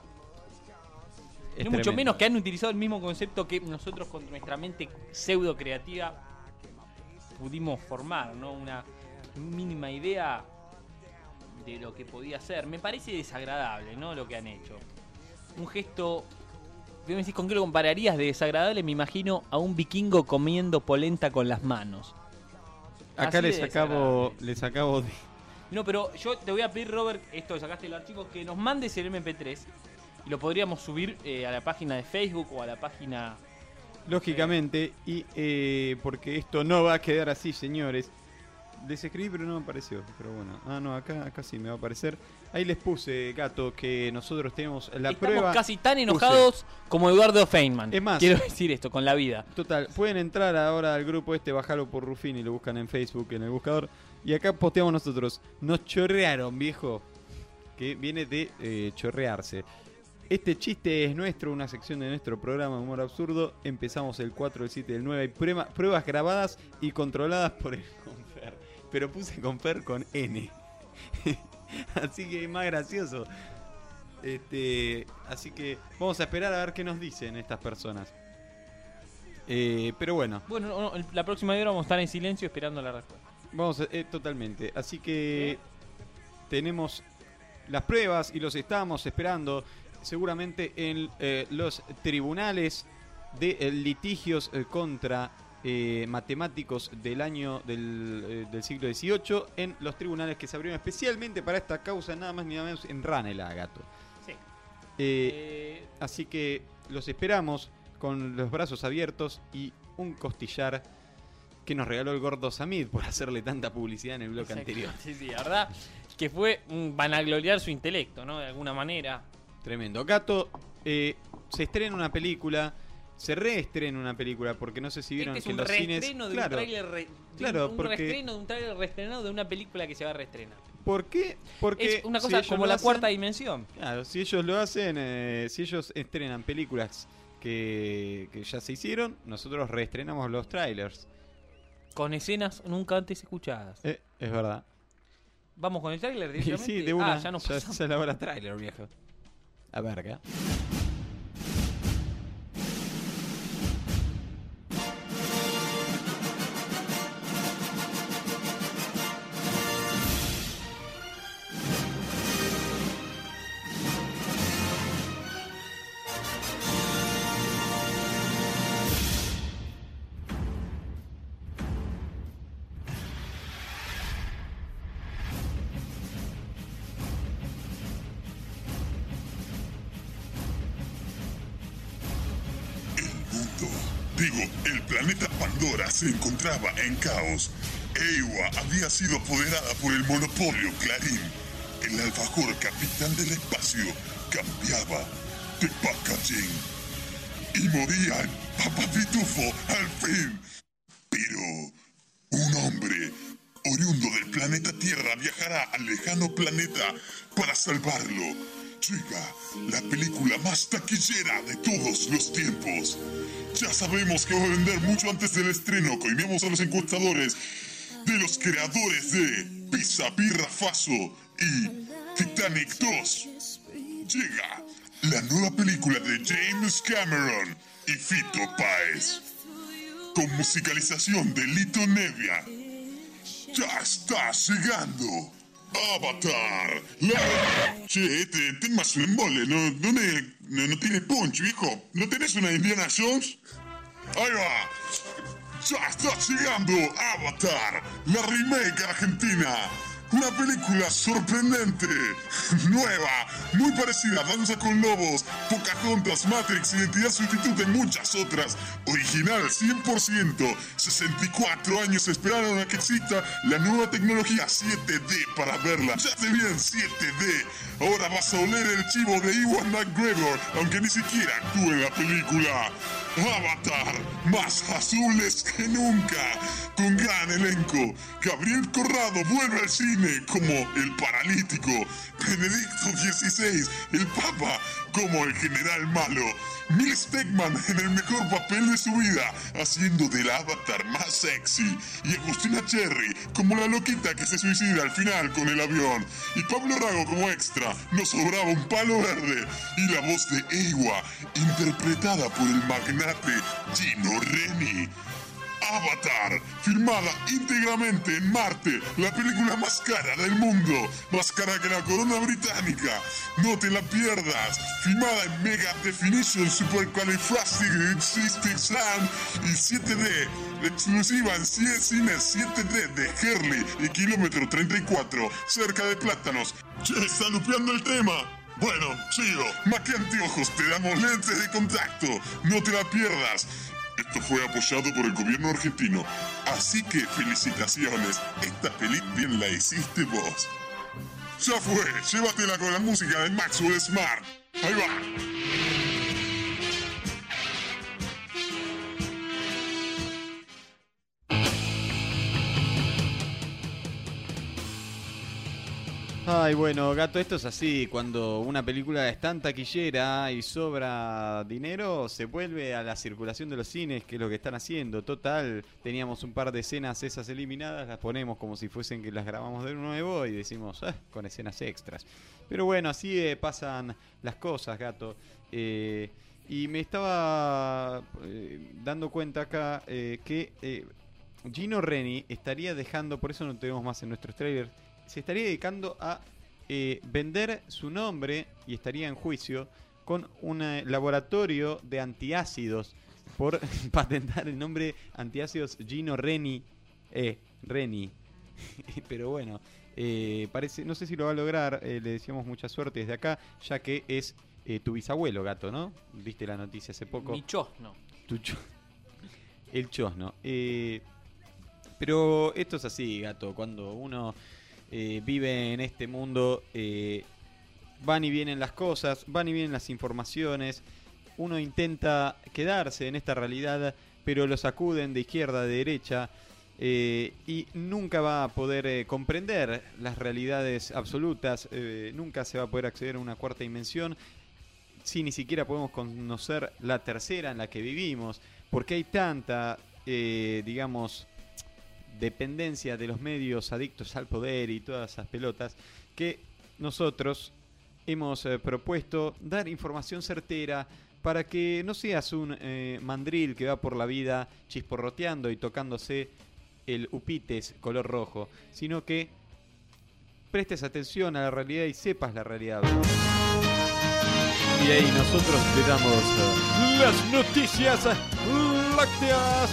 Es No mucho tremendo. menos que han utilizado el mismo concepto que nosotros con nuestra mente pseudo creativa pudimos formar, ¿no? Una mínima idea de lo que podía ser. Me parece desagradable, ¿no? Lo que han hecho. Un gesto. Me decís, ¿con qué lo compararías de desagradable? Me imagino a un vikingo comiendo polenta con las manos. Acá Así les de acabo, les acabo de... No, pero yo te voy a pedir, Robert, esto que sacaste del archivo, que nos mandes el eme pe tres y lo podríamos subir eh, a la página de Facebook o a la página... Lógicamente, y eh, porque esto no va a quedar así, señores. Les escribí, pero no me apareció. Pero bueno, ah, no, acá, acá sí me va a aparecer. Ahí les puse, Gato, que nosotros tenemos la Estamos prueba. casi tan Puse. enojados como Eduardo Feynman. Es más- Quiero decir esto, con la vida. Total, pueden entrar ahora al grupo este, bajarlo por Ruffini, lo buscan en Facebook, en el buscador. Y acá posteamos nosotros. Nos chorrearon, viejo. Que viene de eh, chorrearse. Este chiste es nuestro, una sección de nuestro programa de humor absurdo. Empezamos el cuatro, el siete, el nueve. Hay prueba- pruebas grabadas y controladas por el Confer. Pero puse Confer con N. Así que es más gracioso. Este, así que vamos a esperar a ver qué nos dicen estas personas. Eh, pero bueno, Bueno, no, no, el- la próxima hora vamos a estar en silencio esperando la respuesta. vamos a- eh, totalmente. Así que tenemos las pruebas y los estamos esperando seguramente en eh, los tribunales de eh, litigios eh, contra eh, matemáticos del año del, eh, del siglo dieciocho, en los tribunales que se abrieron especialmente para esta causa, nada más ni nada menos en Ranelagh, Gato. Sí. Eh, Eh, Así que los esperamos con los brazos abiertos y un costillar que nos regaló el gordo Samid por hacerle tanta publicidad en el bloque Exacto. anterior. Sí, sí, la verdad que fue un vanagloriar su intelecto, ¿no? De alguna manera. Tremendo. Gato, eh, se estrena una película, se reestrena una película, porque no sé si vieron Este es que un los cines... reestreno de Claro, un tráiler re- de claro, un, un porque- reestreno de un tráiler reestrenado de una película que se va a reestrenar. ¿por qué? Porque Es una si cosa ellos como lo la hacen- cuarta dimensión. Claro, si ellos lo hacen, eh, si ellos estrenan películas que, que ya se hicieron, nosotros reestrenamos los trailers. Con escenas nunca antes escuchadas. Eh, es verdad. Vamos con el tráiler Y directamente. sí, de una. Ah, ya nos ya, pasamos. ya la hora trailer, viejo. A ver, acá. Digo, el planeta Pandora se encontraba en caos. Eywa había sido apoderada por el monopolio Clarín. El alfajor capitán del espacio cambiaba de packaging. Y moría el Papá Pitufo al fin. Pero un hombre oriundo del planeta Tierra viajará al lejano planeta para salvarlo. Llega la película más taquillera de todos los tiempos. Ya sabemos que va a vender mucho antes del estreno. Coimemos a los encuestadores de los creadores de Pizza, Birra, Faso y Titanic dos. Llega la nueva película de James Cameron y Fito Páez, con musicalización de Lito Nevia. Ya está llegando Avatar. La... Che, este tema es un embole. No, no, me- no, no tiene punch, viejo. ¿No tenés una Indiana Jones? Ahí va. Ya está llegando Avatar, la remake argentina. Una película sorprendente, nueva, muy parecida a Danza con Lobos, Pocahontas, Matrix, Identidad Sustituta y muchas otras. Original cien por ciento. sesenta y cuatro años esperaron a que exista la nueva tecnología siete D para verla. Ya te vi en siete D. Ahora vas a oler el chivo de Ewan McGregor, aunque ni siquiera actúe en la película. Avatar, más azules que nunca, con gran elenco. Gabriel Corrado vuelve al cine como el paralítico. Benedicto dieciséis, el Papa, como el general malo. Neil Stegman en el mejor papel de su vida, haciendo del Avatar más sexy. Y Agustina Cherry como la loquita que se suicida al final con el avión. Y Pablo Rago como extra, nos sobraba un palo verde. Y la voz de Eywa, interpretada por el magnate Gino Reni. Avatar, filmada íntegramente en Marte, la película más cara del mundo, más cara que la corona británica. No te la pierdas, filmada en Mega Definition Supercalifragilisticexpialidocious y siete D, exclusiva en cien cines siete D de Herley y kilómetro treinta y cuatro, cerca de Plátanos. Che, está lupeando el tema. Bueno, sigo. Más que anteojos, te damos lentes de contacto. No te la pierdas. Esto fue apoyado por el gobierno argentino. Así que felicitaciones. Esta peli bien la hiciste vos. Ya fue. Llévatela con la música de Maxwell Smart. Ahí va. Ay, bueno, Gato, esto es así. Cuando una película es tan taquillera y sobra dinero, se vuelve a la circulación de los cines, que es lo que están haciendo. Total, teníamos un par de escenas esas eliminadas, las ponemos como si fuesen que las grabamos de nuevo y decimos, ah, con escenas extras. Pero bueno, así eh, pasan las cosas, Gato. Eh, y me estaba eh, dando cuenta acá eh, que eh, Gino Reni estaría dejando, por eso no tenemos más en nuestros trailers, se estaría dedicando a eh, vender su nombre y estaría en juicio con un eh, laboratorio de antiácidos por patentar el nombre antiácidos Gino Reni. Eh, Reni. Pero bueno, eh, parece, no sé si lo va a lograr, eh, le deseamos mucha suerte desde acá, ya que es eh, tu bisabuelo, Gato, ¿no? Viste la noticia hace poco. Mi chosno. Tu cho- el chosno. Eh, Pero esto es así, gato. Cuando uno eh, vive en este mundo, eh, van y vienen las cosas, van y vienen las informaciones. Uno intenta quedarse en esta realidad, pero lo sacuden de izquierda a derecha. Eh, y nunca va a poder eh, comprender las realidades absolutas. Eh, nunca se va a poder acceder a una cuarta dimensión si ni siquiera podemos conocer la tercera en la que vivimos, porque hay tanta, eh, digamos, dependencia de los medios adictos al poder y todas esas pelotas, que nosotros hemos eh, propuesto dar información certera para que no seas un eh, mandril que va por la vida chisporroteando y tocándose el upites color rojo, sino que prestes atención a la realidad y sepas la realidad. Y ahí nosotros le damos uh, las noticias lácteas.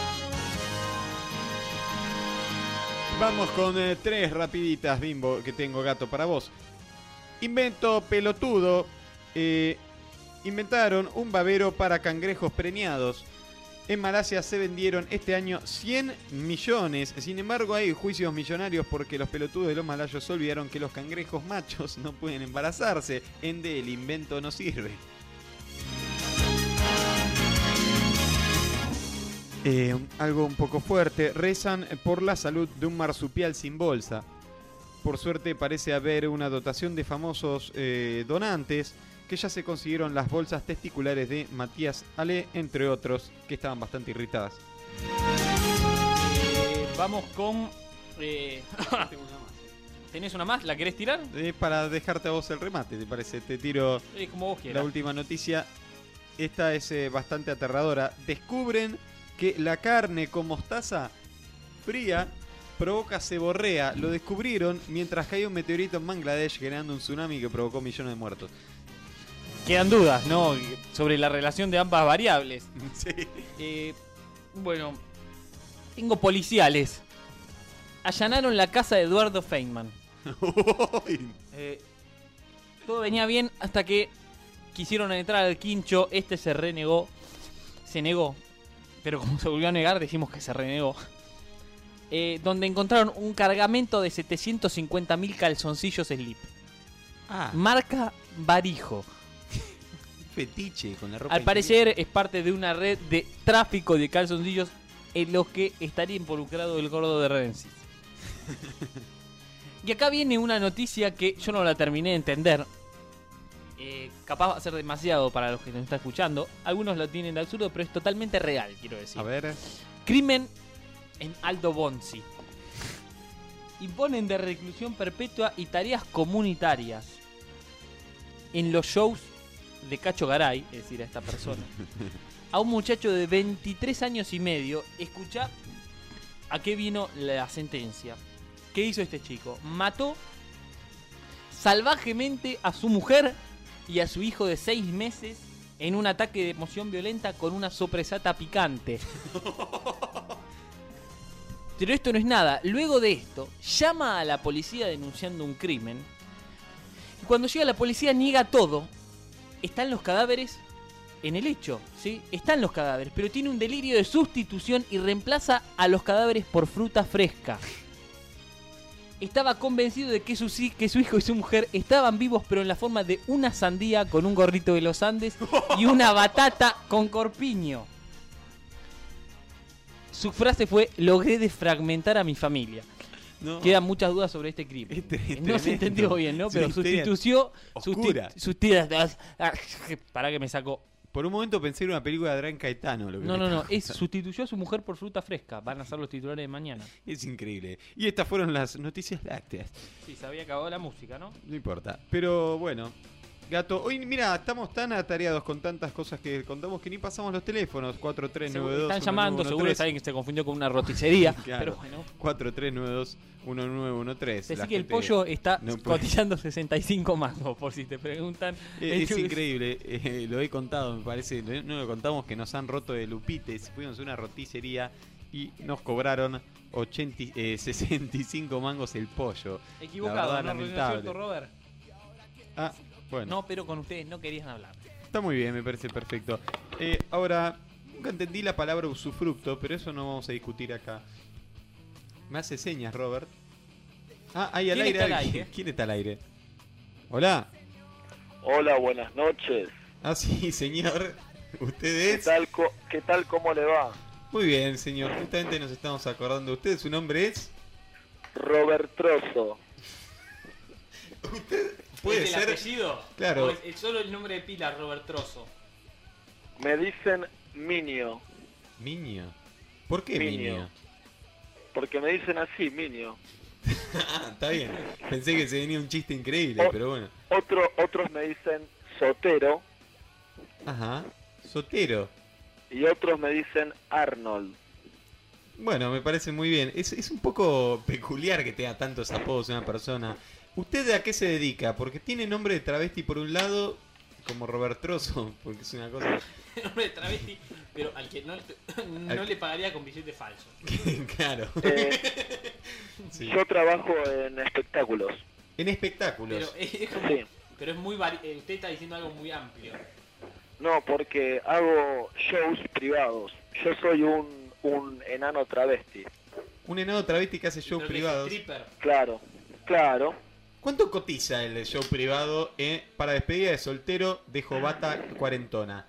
Vamos con eh, tres rapiditas, Bimbo, que tengo, gato, para vos. Invento pelotudo. Eh, inventaron un babero para cangrejos preñados. En Malasia se vendieron este año cien millones. Sin embargo, hay juicios millonarios porque los pelotudos de los malayos se olvidaron que los cangrejos machos no pueden embarazarse. Ende, el invento no sirve. Eh, algo un poco fuerte. Rezan por la salud de un marsupial sin bolsa. Por suerte parece haber una dotación de famosos eh, donantes que ya se consiguieron las bolsas testiculares de Matías Ale, entre otros, que estaban bastante irritadas. Eh, vamos con... Eh... ¿Tenés una más? ¿La querés tirar? Eh, para dejarte a vos el remate, ¿te parece? Te tiro eh, como vos quieras. La última noticia. Esta es eh, bastante aterradora. Descubren que la carne con mostaza fría provoca seborrea. Lo descubrieron mientras caía un meteorito en Bangladesh generando un tsunami que provocó millones de muertos. Quedan dudas, ¿no? Sobre la relación de ambas variables. Sí. Eh, bueno, tengo policiales. Allanaron la casa de Eduardo Feynman. eh, todo venía bien hasta que quisieron entrar al quincho. Este se renegó. Se negó. Pero como se volvió a negar, decimos que se renegó. Eh, donde encontraron un cargamento de setecientos cincuenta mil calzoncillos slip. Ah. Marca Barijo. Fetiche con la ropa. Al parecer es parte de una red de tráfico de calzoncillos en los que estaría involucrado el gordo de Rensis. Y acá viene una noticia que yo no la terminé de entender. Eh, capaz va a ser demasiado para los que nos están escuchando. Algunos lo tienen de absurdo, pero es totalmente real, quiero decir. A ver. Crimen en Aldo Bonzi. Imponen de reclusión perpetua y tareas comunitarias en los shows de Cacho Garay, es decir, a esta persona, a un muchacho de veintitrés años y medio. Escuchá a qué vino la sentencia. ¿Qué hizo este chico? Mató salvajemente a su mujer y a su hijo de seis meses en un ataque de emoción violenta con una sopresata picante. Pero esto no es nada. Luego de esto, llama a la policía denunciando un crimen. Y cuando llega la policía niega todo. Están los cadáveres en el hecho, ¿sí? Están los cadáveres, pero tiene un delirio de sustitución y reemplaza a los cadáveres por fruta fresca. Estaba convencido de que su, que su hijo y su mujer estaban vivos, pero en la forma de una sandía con un gorrito de los Andes y una batata con corpiño. Su frase fue: logré desfragmentar a mi familia. No. Quedan muchas dudas sobre este crimen. Este, este no se entendió bien, ¿no? Pero sustituyó oscura. sus tiras. Para que me sacó. Por un momento pensé en una película de Adrián Caetano. Lo que no, no, no. Es, sustituyó a su mujer por fruta fresca. Van a ser los titulares de mañana. Es increíble. Y estas fueron las noticias lácteas. Sí, se había acabado la música, ¿no? No importa. Pero bueno. Gato, hoy mira, estamos tan atareados con tantas cosas que contamos que ni pasamos los teléfonos. cuatro tres nueve dos Están llamando, seguro es alguien que se confundió con una roticería. Claro. Pero bueno. cuatro tres nueve dos uno nueve uno tres. Decís que el pollo está no cotizando sesenta y cinco mangos, por si te preguntan. Es, es increíble, eh, lo he contado, me parece. No lo contamos que nos han roto el upites. Fuimos a una roticería y nos cobraron ochenta, eh, sesenta y cinco mangos el pollo. Equivocado, verdad, no, no es cierto, Robert. Ah. Bueno. No, pero con ustedes no querían hablar. Está muy bien, me parece perfecto. Eh, ahora, nunca entendí la palabra usufructo, pero eso no vamos a discutir acá. Me hace señas, Robert. Ah, ahí al ¿Quién aire. está al alguien. aire? ¿Quién está al aire? Hola. Hola, buenas noches. Ah, sí, señor. ¿Usted ¿Qué es? tal, co- ¿Qué tal, cómo le va? Muy bien, señor. Justamente nos estamos acordando de usted. ¿Su nombre es? Robert Trozo. Puede ¿Es el ser. apellido? Claro. ¿O es, es solo el nombre de pila, Robert Trozo? Me dicen Minio, Miño. ¿Por qué Miño. Miño? porque me dicen así, Minio. Ah, está bien. Pensé que se venía un chiste increíble, O- pero bueno. Otro, otros me dicen Sotero Ajá. Sotero. y otros me dicen Arnold. Bueno, me parece muy bien. Es, es un poco peculiar que tenga tantos apodos una persona. ¿Usted a qué se dedica? Porque tiene nombre de travesti por un lado, como Robert Trozo, porque es una cosa... Nombre de travesti, pero al que no, no Al- le pagaría con billete falso. Claro. Eh, Sí. Yo trabajo en espectáculos. En espectáculos. Pero es, como- Sí. pero es muy vari- eh, usted está diciendo algo muy amplio. No, porque hago shows privados. Yo soy un, un enano travesti. Un enano travesti que hace shows Creo que es privados. stripper. Claro, claro. ¿Cuánto cotiza el show privado eh, para despedida de soltero de Jovata cuarentona?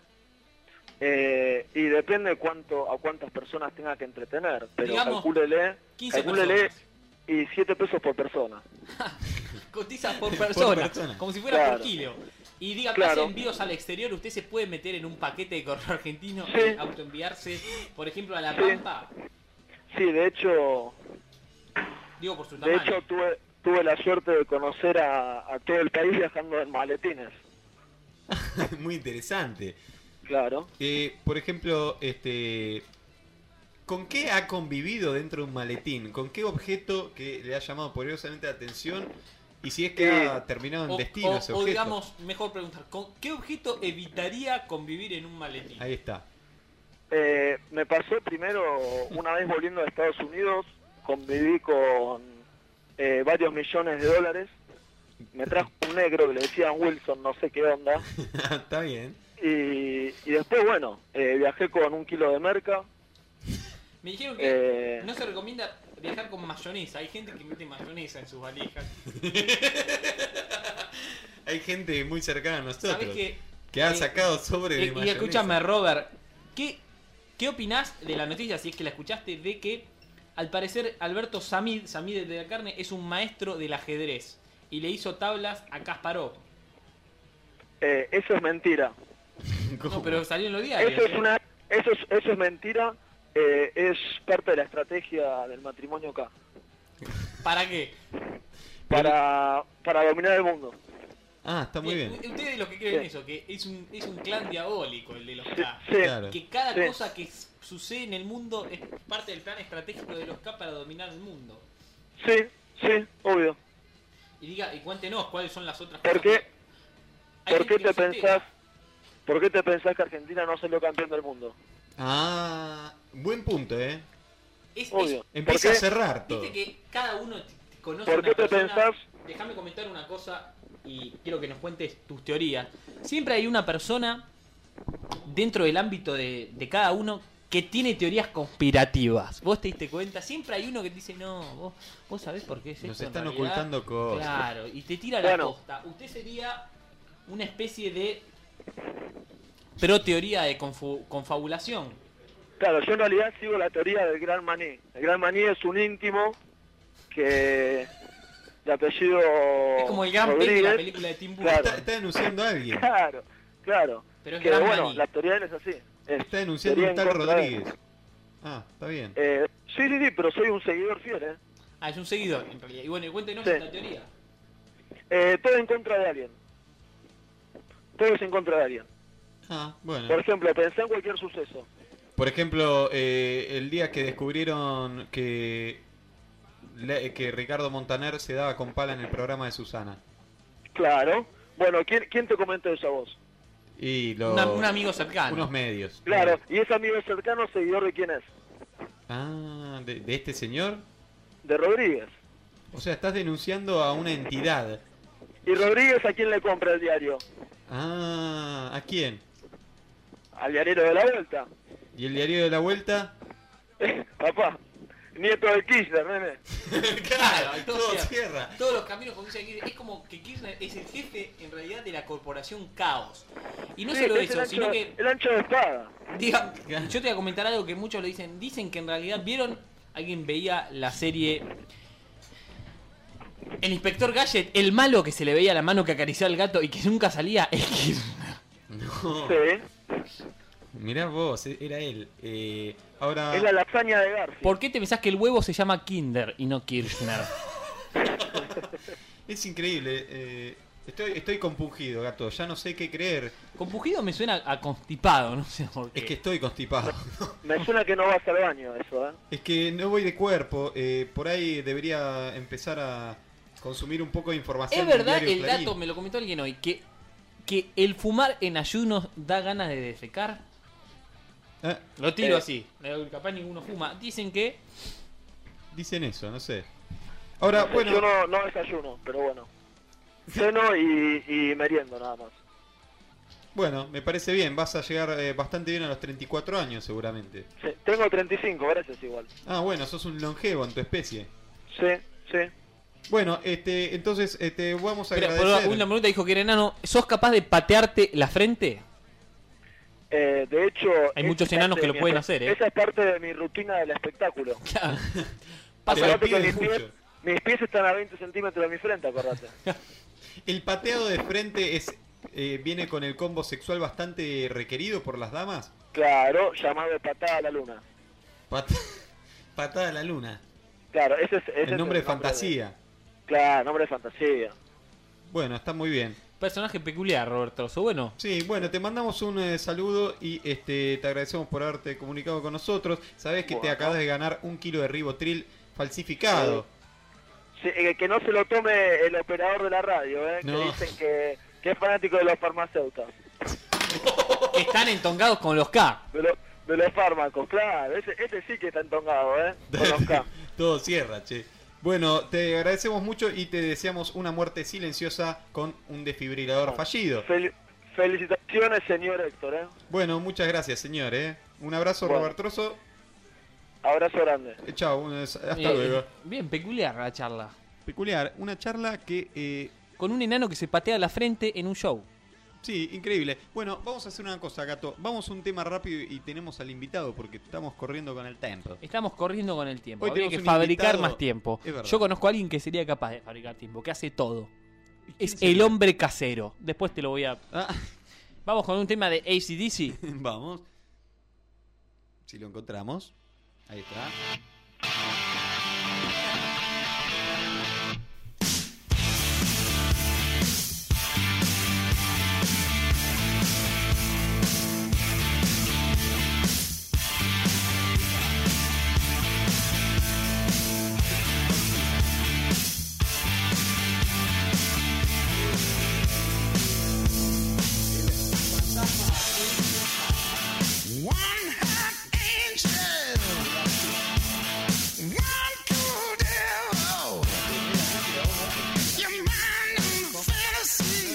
Eh, y depende cuánto a cuántas personas tenga que entretener. Pero Digamos, calcúlele, quince calcúlele personas. y siete pesos por persona. Cotiza por persona, persona. como si fuera Claro. por kilo. Y diga, Claro. hace envíos al exterior, usted se puede meter en un paquete de correo argentino Sí. y autoenviarse, por ejemplo, a La Sí. Pampa. Sí, de hecho, Digo por su de tamaño. hecho tuve tuve la suerte de conocer a, a todo el país viajando en maletines. Muy interesante. Claro. Eh, por ejemplo, este, ¿con qué ha convivido dentro de un maletín? ¿Con qué objeto que le ha llamado poderosamente la atención? Y si es que Eh, ha terminado en O, destino o- ese o objeto. digamos, mejor preguntar, ¿con qué objeto evitaría convivir en un maletín? Ahí está. Eh, me pasó primero, una vez volviendo a Estados Unidos, conviví con eh, varios millones de dólares. Me trajo un negro que le decían Wilson, no sé qué onda. Está bien. Y, y después, bueno, eh, viajé con un kilo de merca. Me dijeron que Eh, no se recomienda viajar con mayonesa. Hay gente que mete mayonesa en sus valijas. Hay gente muy cercana a nosotros ¿Sabes qué? que ha Eh, sacado sobre de Y, y mayonesa. escúchame, Robert, ¿qué, ¿qué opinás de la noticia, si es que la escuchaste, de que al parecer Alberto Samid, Samid de la Carne, es un maestro del ajedrez y le hizo tablas a Kasparov? eh, eso es mentira. No, pero salió en los diarios. Eso es ¿eh? una, eso es, eso es mentira. Eh, es parte de la estrategia del matrimonio K. ¿Para qué? Para, para dominar el mundo. Ah, está muy bien. U- Ustedes lo que creen Sí. eso, que es un, es un clan diabólico el de los Sí, K. sí. Claro. Que cada Sí. cosa que s- sucede en el mundo es parte del plan estratégico de los K para dominar el mundo. Sí, sí, obvio. Y diga, y cuéntenos cuáles son las otras ¿Por cosas. qué, que- Hay ¿por gente qué que te no se entera. pensás, por qué te pensás que Argentina no salió campeón del mundo? Ah, buen punto, ¿eh? Es, Obvio. es- Empieza ¿Por a qué? cerrar todo. Viste que cada uno t- conoce ¿Por una qué te persona. pensás? Déjame comentar una cosa y quiero que nos cuentes tus teorías. Siempre hay una persona dentro del ámbito de, de cada uno que tiene teorías conspirativas. ¿Vos te diste cuenta? Siempre hay uno que te dice, no, vos, vos sabés por qué es Nos esto en están realidad". ocultando cosas. Claro, y te tira la Bueno. costa. Usted sería una especie de pro teoría de confu- confabulación. Claro, yo en realidad sigo la teoría del Gran Maní. El Gran Maní es un íntimo que de apellido Es como el gran pez de la Rodríguez. película de Tim Burton. Claro. Está, está denunciando a alguien. Claro, claro. Pero es que Gran bueno, Maní. la teoría de él es así. Es Está denunciando teoría un tal en contra de él. Rodríguez. Ah, está bien. Eh, sí, sí, sí, pero soy un seguidor fiel, ¿eh? Ah, es un seguidor, en realidad. Y bueno, y cuéntenos Sí. esta teoría. Eh, todo en contra de alguien. Todo es en contra de alguien. Ah, bueno. Por ejemplo, pensé en cualquier suceso. Por ejemplo, eh, el día que descubrieron que, le- que Ricardo Montaner se daba con pala en el programa de Susana. Claro. Bueno, ¿quién, quién te comentó eso a vos? Y lo- Una- un amigo cercano. Unos medios. Claro, y ese amigo cercano, seguidor de quién es? Ah, ¿de, de este señor? De Rodríguez. O sea, estás denunciando a una entidad. ¿Y Rodríguez a quién le compra el diario? Ah, ¿a quién? Al diario de la Vuelta. ¿Y el diario de la vuelta? Papá, Nieto de Kirchner, nene. Claro, todo, todo cierra. cierra. Todos los caminos conducen a Kirchner. Es como que Kirchner es el jefe en realidad de la corporación Caos. Y no Sí, solo es el eso, ancho- sino que El ancho de espada. diga, yo te voy a comentar algo que muchos lo dicen. Dicen que en realidad vieron, alguien veía la serie El Inspector Gadget, el malo que se le veía la mano que acariciaba al gato y que nunca salía es Kirchner. No. Sí. Mirá vos, e- era él. Eh, ahora. Es la lasaña de Garfield. ¿Por qué te pensás que el huevo se llama Kinder y no Kirchner? Es increíble. eh, estoy, estoy compungido, gato. Ya no sé qué creer. Compugido me suena a constipado, no sé por qué. Es que estoy constipado. Me suena que no vas al baño eso, ¿eh? Es que no voy de cuerpo. eh, por ahí debería empezar a consumir un poco de información. Es del verdad, diario el Clarín. dato, me lo comentó alguien hoy, que, que el fumar en ayunos da ganas de defecar. Ah, Lo tiro Eh. así, eh, capaz ninguno fuma. Dicen que dicen eso, no sé. Ahora, bueno. Yo no, no desayuno, pero bueno. Ceno y, y meriendo nada más. Bueno, me parece bien. Vas a llegar eh, bastante bien a los treinta y cuatro años, seguramente. Sí, tengo treinta y cinco, gracias igual. Ah, bueno, sos un longevo en tu especie. Sí, sí. Bueno, este, entonces, este, vamos a Pero, por agradecer. una pregunta dijo que era enano. ¿Sos capaz de patearte la frente? Eh, de hecho... Hay es muchos parte enanos de que lo mi pueden espe- hacer, ¿eh? Esa es parte de mi rutina del espectáculo. Claro. Te Pasa- lo Acordate que piden mis pies, mucho. mis pies están a veinte centímetros de mi frente, acordate. El pateado de frente es eh, viene con el combo sexual bastante requerido por las damas. Claro, llamado patada a la luna. Pat- Patada a la luna. Claro, ese es, ese es El nombre de fantasía. Claro, nombre de fantasía. Bueno, está muy bien. Personaje peculiar, Roberto Oso. Bueno, Sí, bueno, te mandamos un eh, saludo y este te agradecemos por haberte comunicado con nosotros. Sabés que te Bueno. acabas de ganar un kilo de ribotril falsificado. Sí, eh, que no se lo tome el operador de la radio, ¿eh? No. Que dicen que, que es fanático de los farmacéuticos. que están entongados con los K. De, lo- de los fármacos, claro. Ese, ese sí que está entongado, ¿eh? Con los K. Todo cierra, che. Bueno, te agradecemos mucho y te deseamos una muerte silenciosa con un desfibrilador fallido. Fel- felicitaciones, señor Héctor, ¿eh? Bueno, muchas gracias, señor. ¿eh? Un abrazo, Bueno. Roberto Rosso. Abrazo grande. Eh, Chao, un- hasta Eh, luego. Bien, peculiar la charla. Peculiar, una charla que... eh, Con un enano que se patea la frente en un show. sí, increíble. Bueno, vamos a hacer una cosa, Gato. Vamos a un tema rápido y tenemos al invitado porque estamos corriendo con el tempo. Estamos corriendo con el tiempo. Hoy Habría tenemos que un fabricar invitado- más tiempo. Es verdad. Yo conozco a alguien que sería capaz de fabricar tiempo, que hace todo. Es sería? el hombre casero. Después te lo voy a... Ah, Vamos con un tema de A C D C. vamos. Si lo encontramos. Ahí está. One hot angel, one cool devil. Your mind on the fantasy,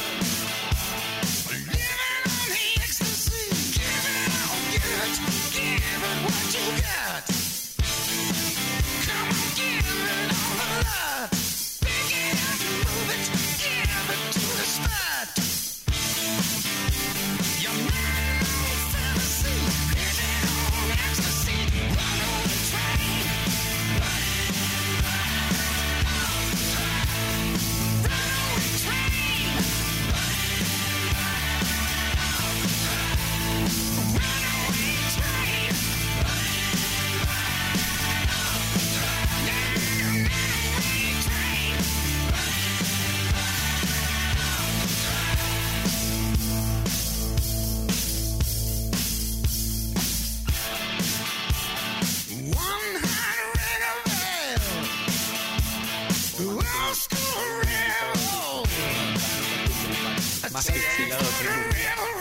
living on the ecstasy. Give it all, give it, give it what you got. Come on, give it all a lot. Pick it up, move it, give it to the spot. Your mind on the fantasy, living on ecstasy. Run on the train, run on the train, run on the train, run on the train. One hot red old school rebel. Más que exilado, seguro.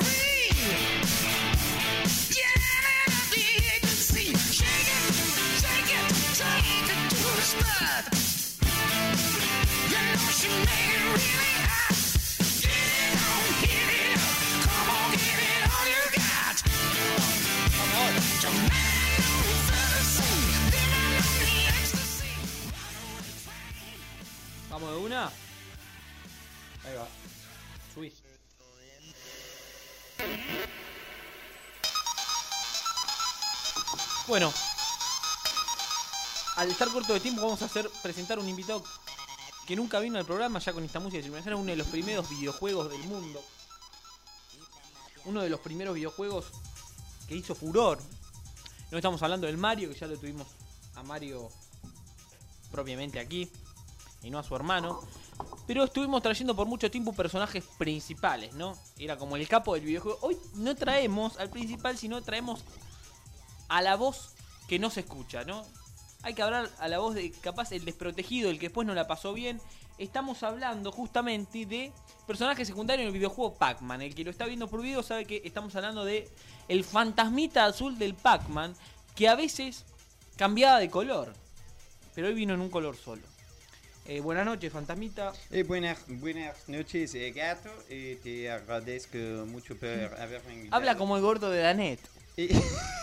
Jamming up the agency. Shake it, shake it, take it to the spot. You know she made it really hot. Get it on, hit it up. Come on, give it all you got. Your man on fantasy, living on ¿Vamos de una? Ahí va. Subí. Bueno, al estar corto de tiempo vamos a hacer presentar un invitado que nunca vino al programa, ya con esta música de Simulación, uno de los primeros videojuegos del mundo. Uno de los primeros videojuegos que hizo furor. No estamos hablando del Mario, que ya lo tuvimos a Mario propiamente aquí, y no a su hermano. Pero estuvimos trayendo por mucho tiempo personajes principales, ¿no? Era como el capo del videojuego. Hoy no traemos al principal, sino traemos a la voz que no se escucha, ¿no? Hay que hablar a la voz de capaz el desprotegido, el que después no la pasó bien. Estamos hablando justamente de personajes secundarios en el videojuego Pac-Man. El que lo está viendo por video sabe que estamos hablando de el fantasmita azul del Pac-Man, que a veces cambiaba de color, pero hoy vino en un color solo. Eh, buenas noches, fantasmita. Eh, buenas, buenas noches, eh, gato. Eh, te agradezco mucho por haberme invitado. Habla como el gordo de Danet. Eh,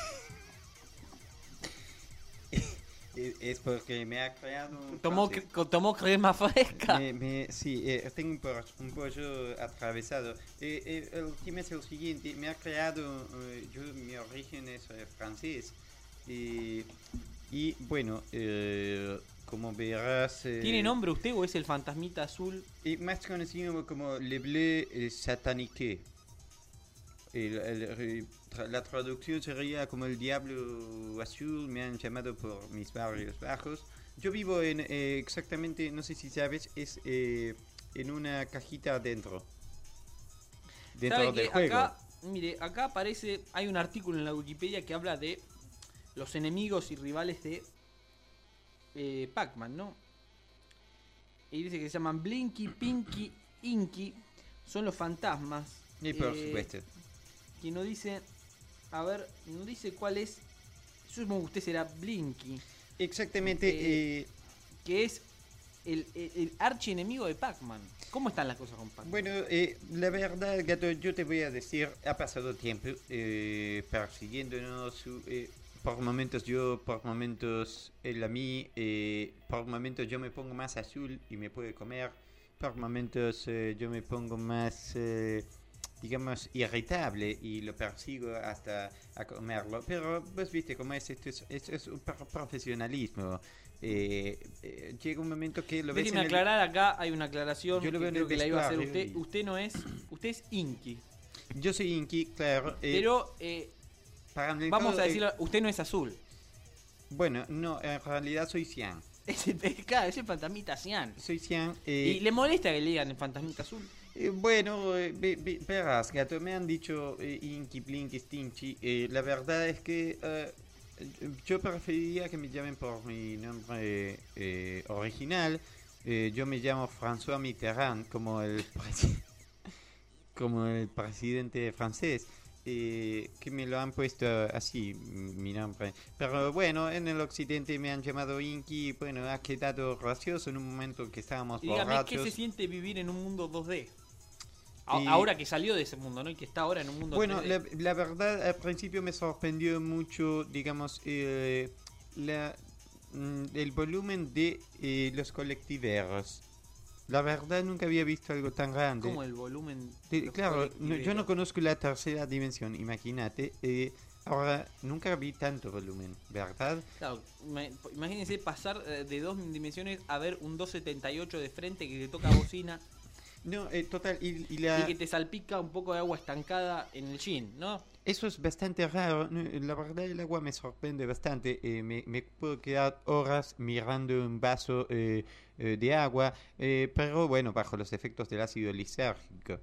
es porque me ha creado un Tomó, cre- tomó crema fresca. Me, me, sí, eh, tengo un, po- un pollo atravesado. Eh, eh, el tema es el siguiente. Me ha creado, eh, yo mi origen es eh, francés. Eh, y bueno, eh, como verás... Eh, ¿Tiene nombre usted o es el fantasmita azul? Y más conocido como Le Bleu eh, Satanique. El, el, el, tra- la traducción sería como el diablo azul, me han llamado por mis barrios bajos. Yo vivo en eh, exactamente, no sé si sabes, es eh, en una cajita adentro. Dentro ¿Sabe del que juego. acá, mire, acá aparece, hay un artículo en la Wikipedia que habla de los enemigos y rivales de eh, Pac-Man, ¿no? Y dice que se llaman Blinky, Pinky, Inky, son los fantasmas. Y por eh, supuesto. Que no dice, a ver, no dice cuál es, yo supongo que usted será Blinky. Exactamente. Eh, Eh, que es el, el, el archienemigo de Pac-Man. ¿Cómo están las cosas con Pac-Man? Bueno, eh, la verdad, gato, yo te voy a decir, ha pasado tiempo eh, persiguiéndonos. Eh, por momentos yo, por momentos él a mí, eh, por momentos yo me pongo más azul y me puede comer. Por momentos eh, yo me pongo más, eh, digamos, irritable y lo persigo hasta a comerlo. Pero vos viste cómo es esto, es, es, es un pro- profesionalismo. Eh, eh, llega un momento que lo ves Déjeme en el- aclarar, acá hay una aclaración Yo lo que veo en creo el que la iba a hacer vestuario usted. y- Usted no es, usted es Inky. Yo soy Inky, claro. eh, Pero eh, para el vamos mercado, a eh, decirlo, usted no es azul. Bueno, no, en realidad soy cian. Es el, claro, es el fantasmita cian. Soy cian. Eh, ¿Y le molesta que le digan el fantasmita azul? eh, bueno, eh, ve- ve- verás, gato, me han dicho eh, Inky, Blinky, Stinky. Eh, la verdad es que eh, yo preferiría que me llamen por mi nombre eh, original. Eh, yo me llamo François Mitterrand, como el, presi- como el presidente francés. Eh, que me lo han puesto así, mi nombre. Pero bueno, en el occidente me han llamado Inky. Bueno, ha quedado gracioso en un momento que estábamos Y dígame, ¿qué borrachos. se siente vivir en un mundo dos D? A- Y- Ahora que salió de ese mundo, ¿no? Y que está ahora en un mundo Bueno, tres D. la, la verdad, al principio me sorprendió mucho, digamos, eh, la, mm, el volumen de eh, los colectiveros. La verdad, nunca había visto algo tan grande. Como el volumen. De- de los claro, no- colectiveros. yo no conozco la tercera dimensión, imagínate. Eh, ahora, nunca vi tanto volumen, ¿verdad? Claro, me- imagínense pasar eh, de dos dimensiones a ver un doscientos setenta y ocho de frente que te toca bocina No, eh, total, y, y la... y que te salpica un poco de agua estancada en el jean, ¿no? Eso es bastante raro. No, la verdad, el agua me sorprende bastante. Eh, me, me puedo quedar horas mirando un vaso eh, eh, de agua, eh, pero bueno, bajo los efectos del ácido lisérgico.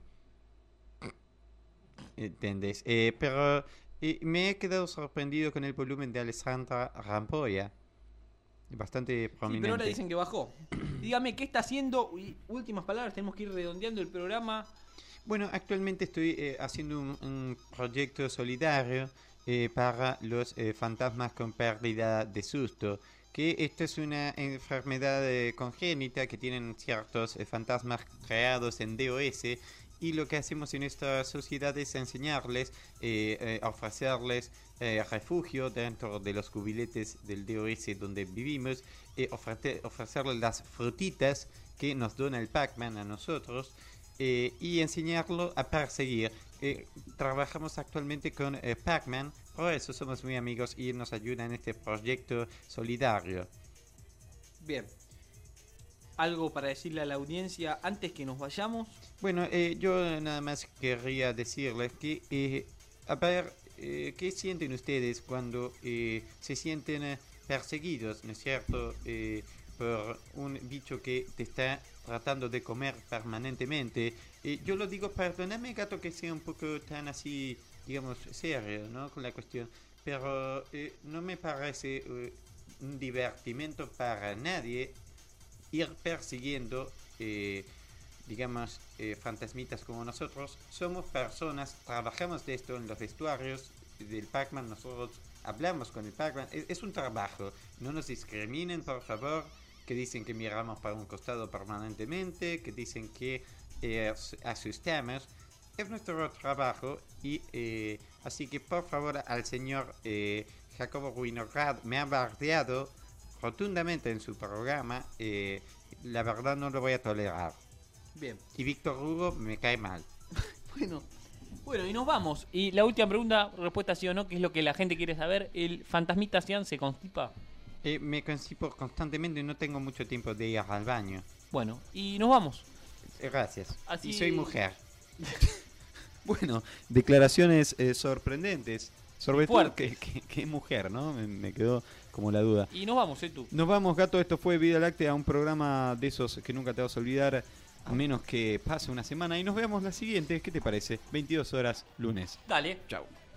¿Entendés? Eh, pero eh, me he quedado sorprendido con el volumen de Alessandra Rampolla. Bastante Sí, prominente. pero ahora dicen que bajó. Dígame, ¿qué está haciendo? Y últimas palabras, tenemos que ir redondeando el programa. Bueno, actualmente estoy eh, haciendo un, un proyecto solidario eh, para los eh, fantasmas con pérdida de susto. Que esta es una enfermedad eh, congénita que tienen ciertos eh, fantasmas creados en D O S y lo que hacemos en esta sociedad es enseñarles, eh, eh, ofrecerles eh, refugio dentro de los cubiletes del D O S donde vivimos, eh, ofrete, ofrecerles las frutitas que nos dona el Pac-Man a nosotros, eh, y enseñarlo a perseguir. Eh, trabajamos actualmente con eh, Pac-Man, por eso somos muy amigos y nos ayuda en este proyecto solidario. Bien. ¿Algo para decirle a la audiencia antes que nos vayamos? Bueno, eh, yo nada más querría decirles que, eh, a ver, eh, ¿qué sienten ustedes cuando eh, se sienten eh, perseguidos, ¿no es cierto?, eh, por un bicho que te está tratando de comer permanentemente? Eh, yo lo digo, perdóname, gato, que sea un poco tan así, digamos, serio, ¿no?, con la cuestión, pero eh, no me parece eh, un divertimento para nadie ir persiguiendo, eh, digamos, eh, fantasmitas como nosotros. Somos personas, trabajamos de esto en los vestuarios del Pac-Man, nosotros hablamos con el Pac-Man, es, es un trabajo, no nos discriminen, por favor, que dicen que miramos para un costado permanentemente, que dicen que eh, asustamos. Es nuestro trabajo y eh, así que por favor al señor eh, Jacobo Winograd me ha bardeado rotundamente en su programa, eh, la verdad no lo voy a tolerar. Bien. Y Víctor Hugo me cae mal. Bueno, Bueno, y nos vamos. Y la última pregunta, respuesta sí o no, que es lo que la gente quiere saber. ¿El fantasmita Cian se constipa? Eh, me constipo constantemente y no tengo mucho tiempo de ir al baño. Bueno, y nos vamos. Eh, gracias. Así- Y soy mujer. Bueno, declaraciones eh, sorprendentes. Sobre todo Fuertes. que, que, que mujer, ¿no? Me, me quedó como la duda. Y nos vamos, ¿eh, tú? Nos vamos, gato. Esto fue Vida Láctea, un programa de esos que nunca te vas a olvidar, a menos que pase una semana. Y nos vemos la siguiente. ¿Qué te parece? veintidós horas, lunes. Dale. Chau.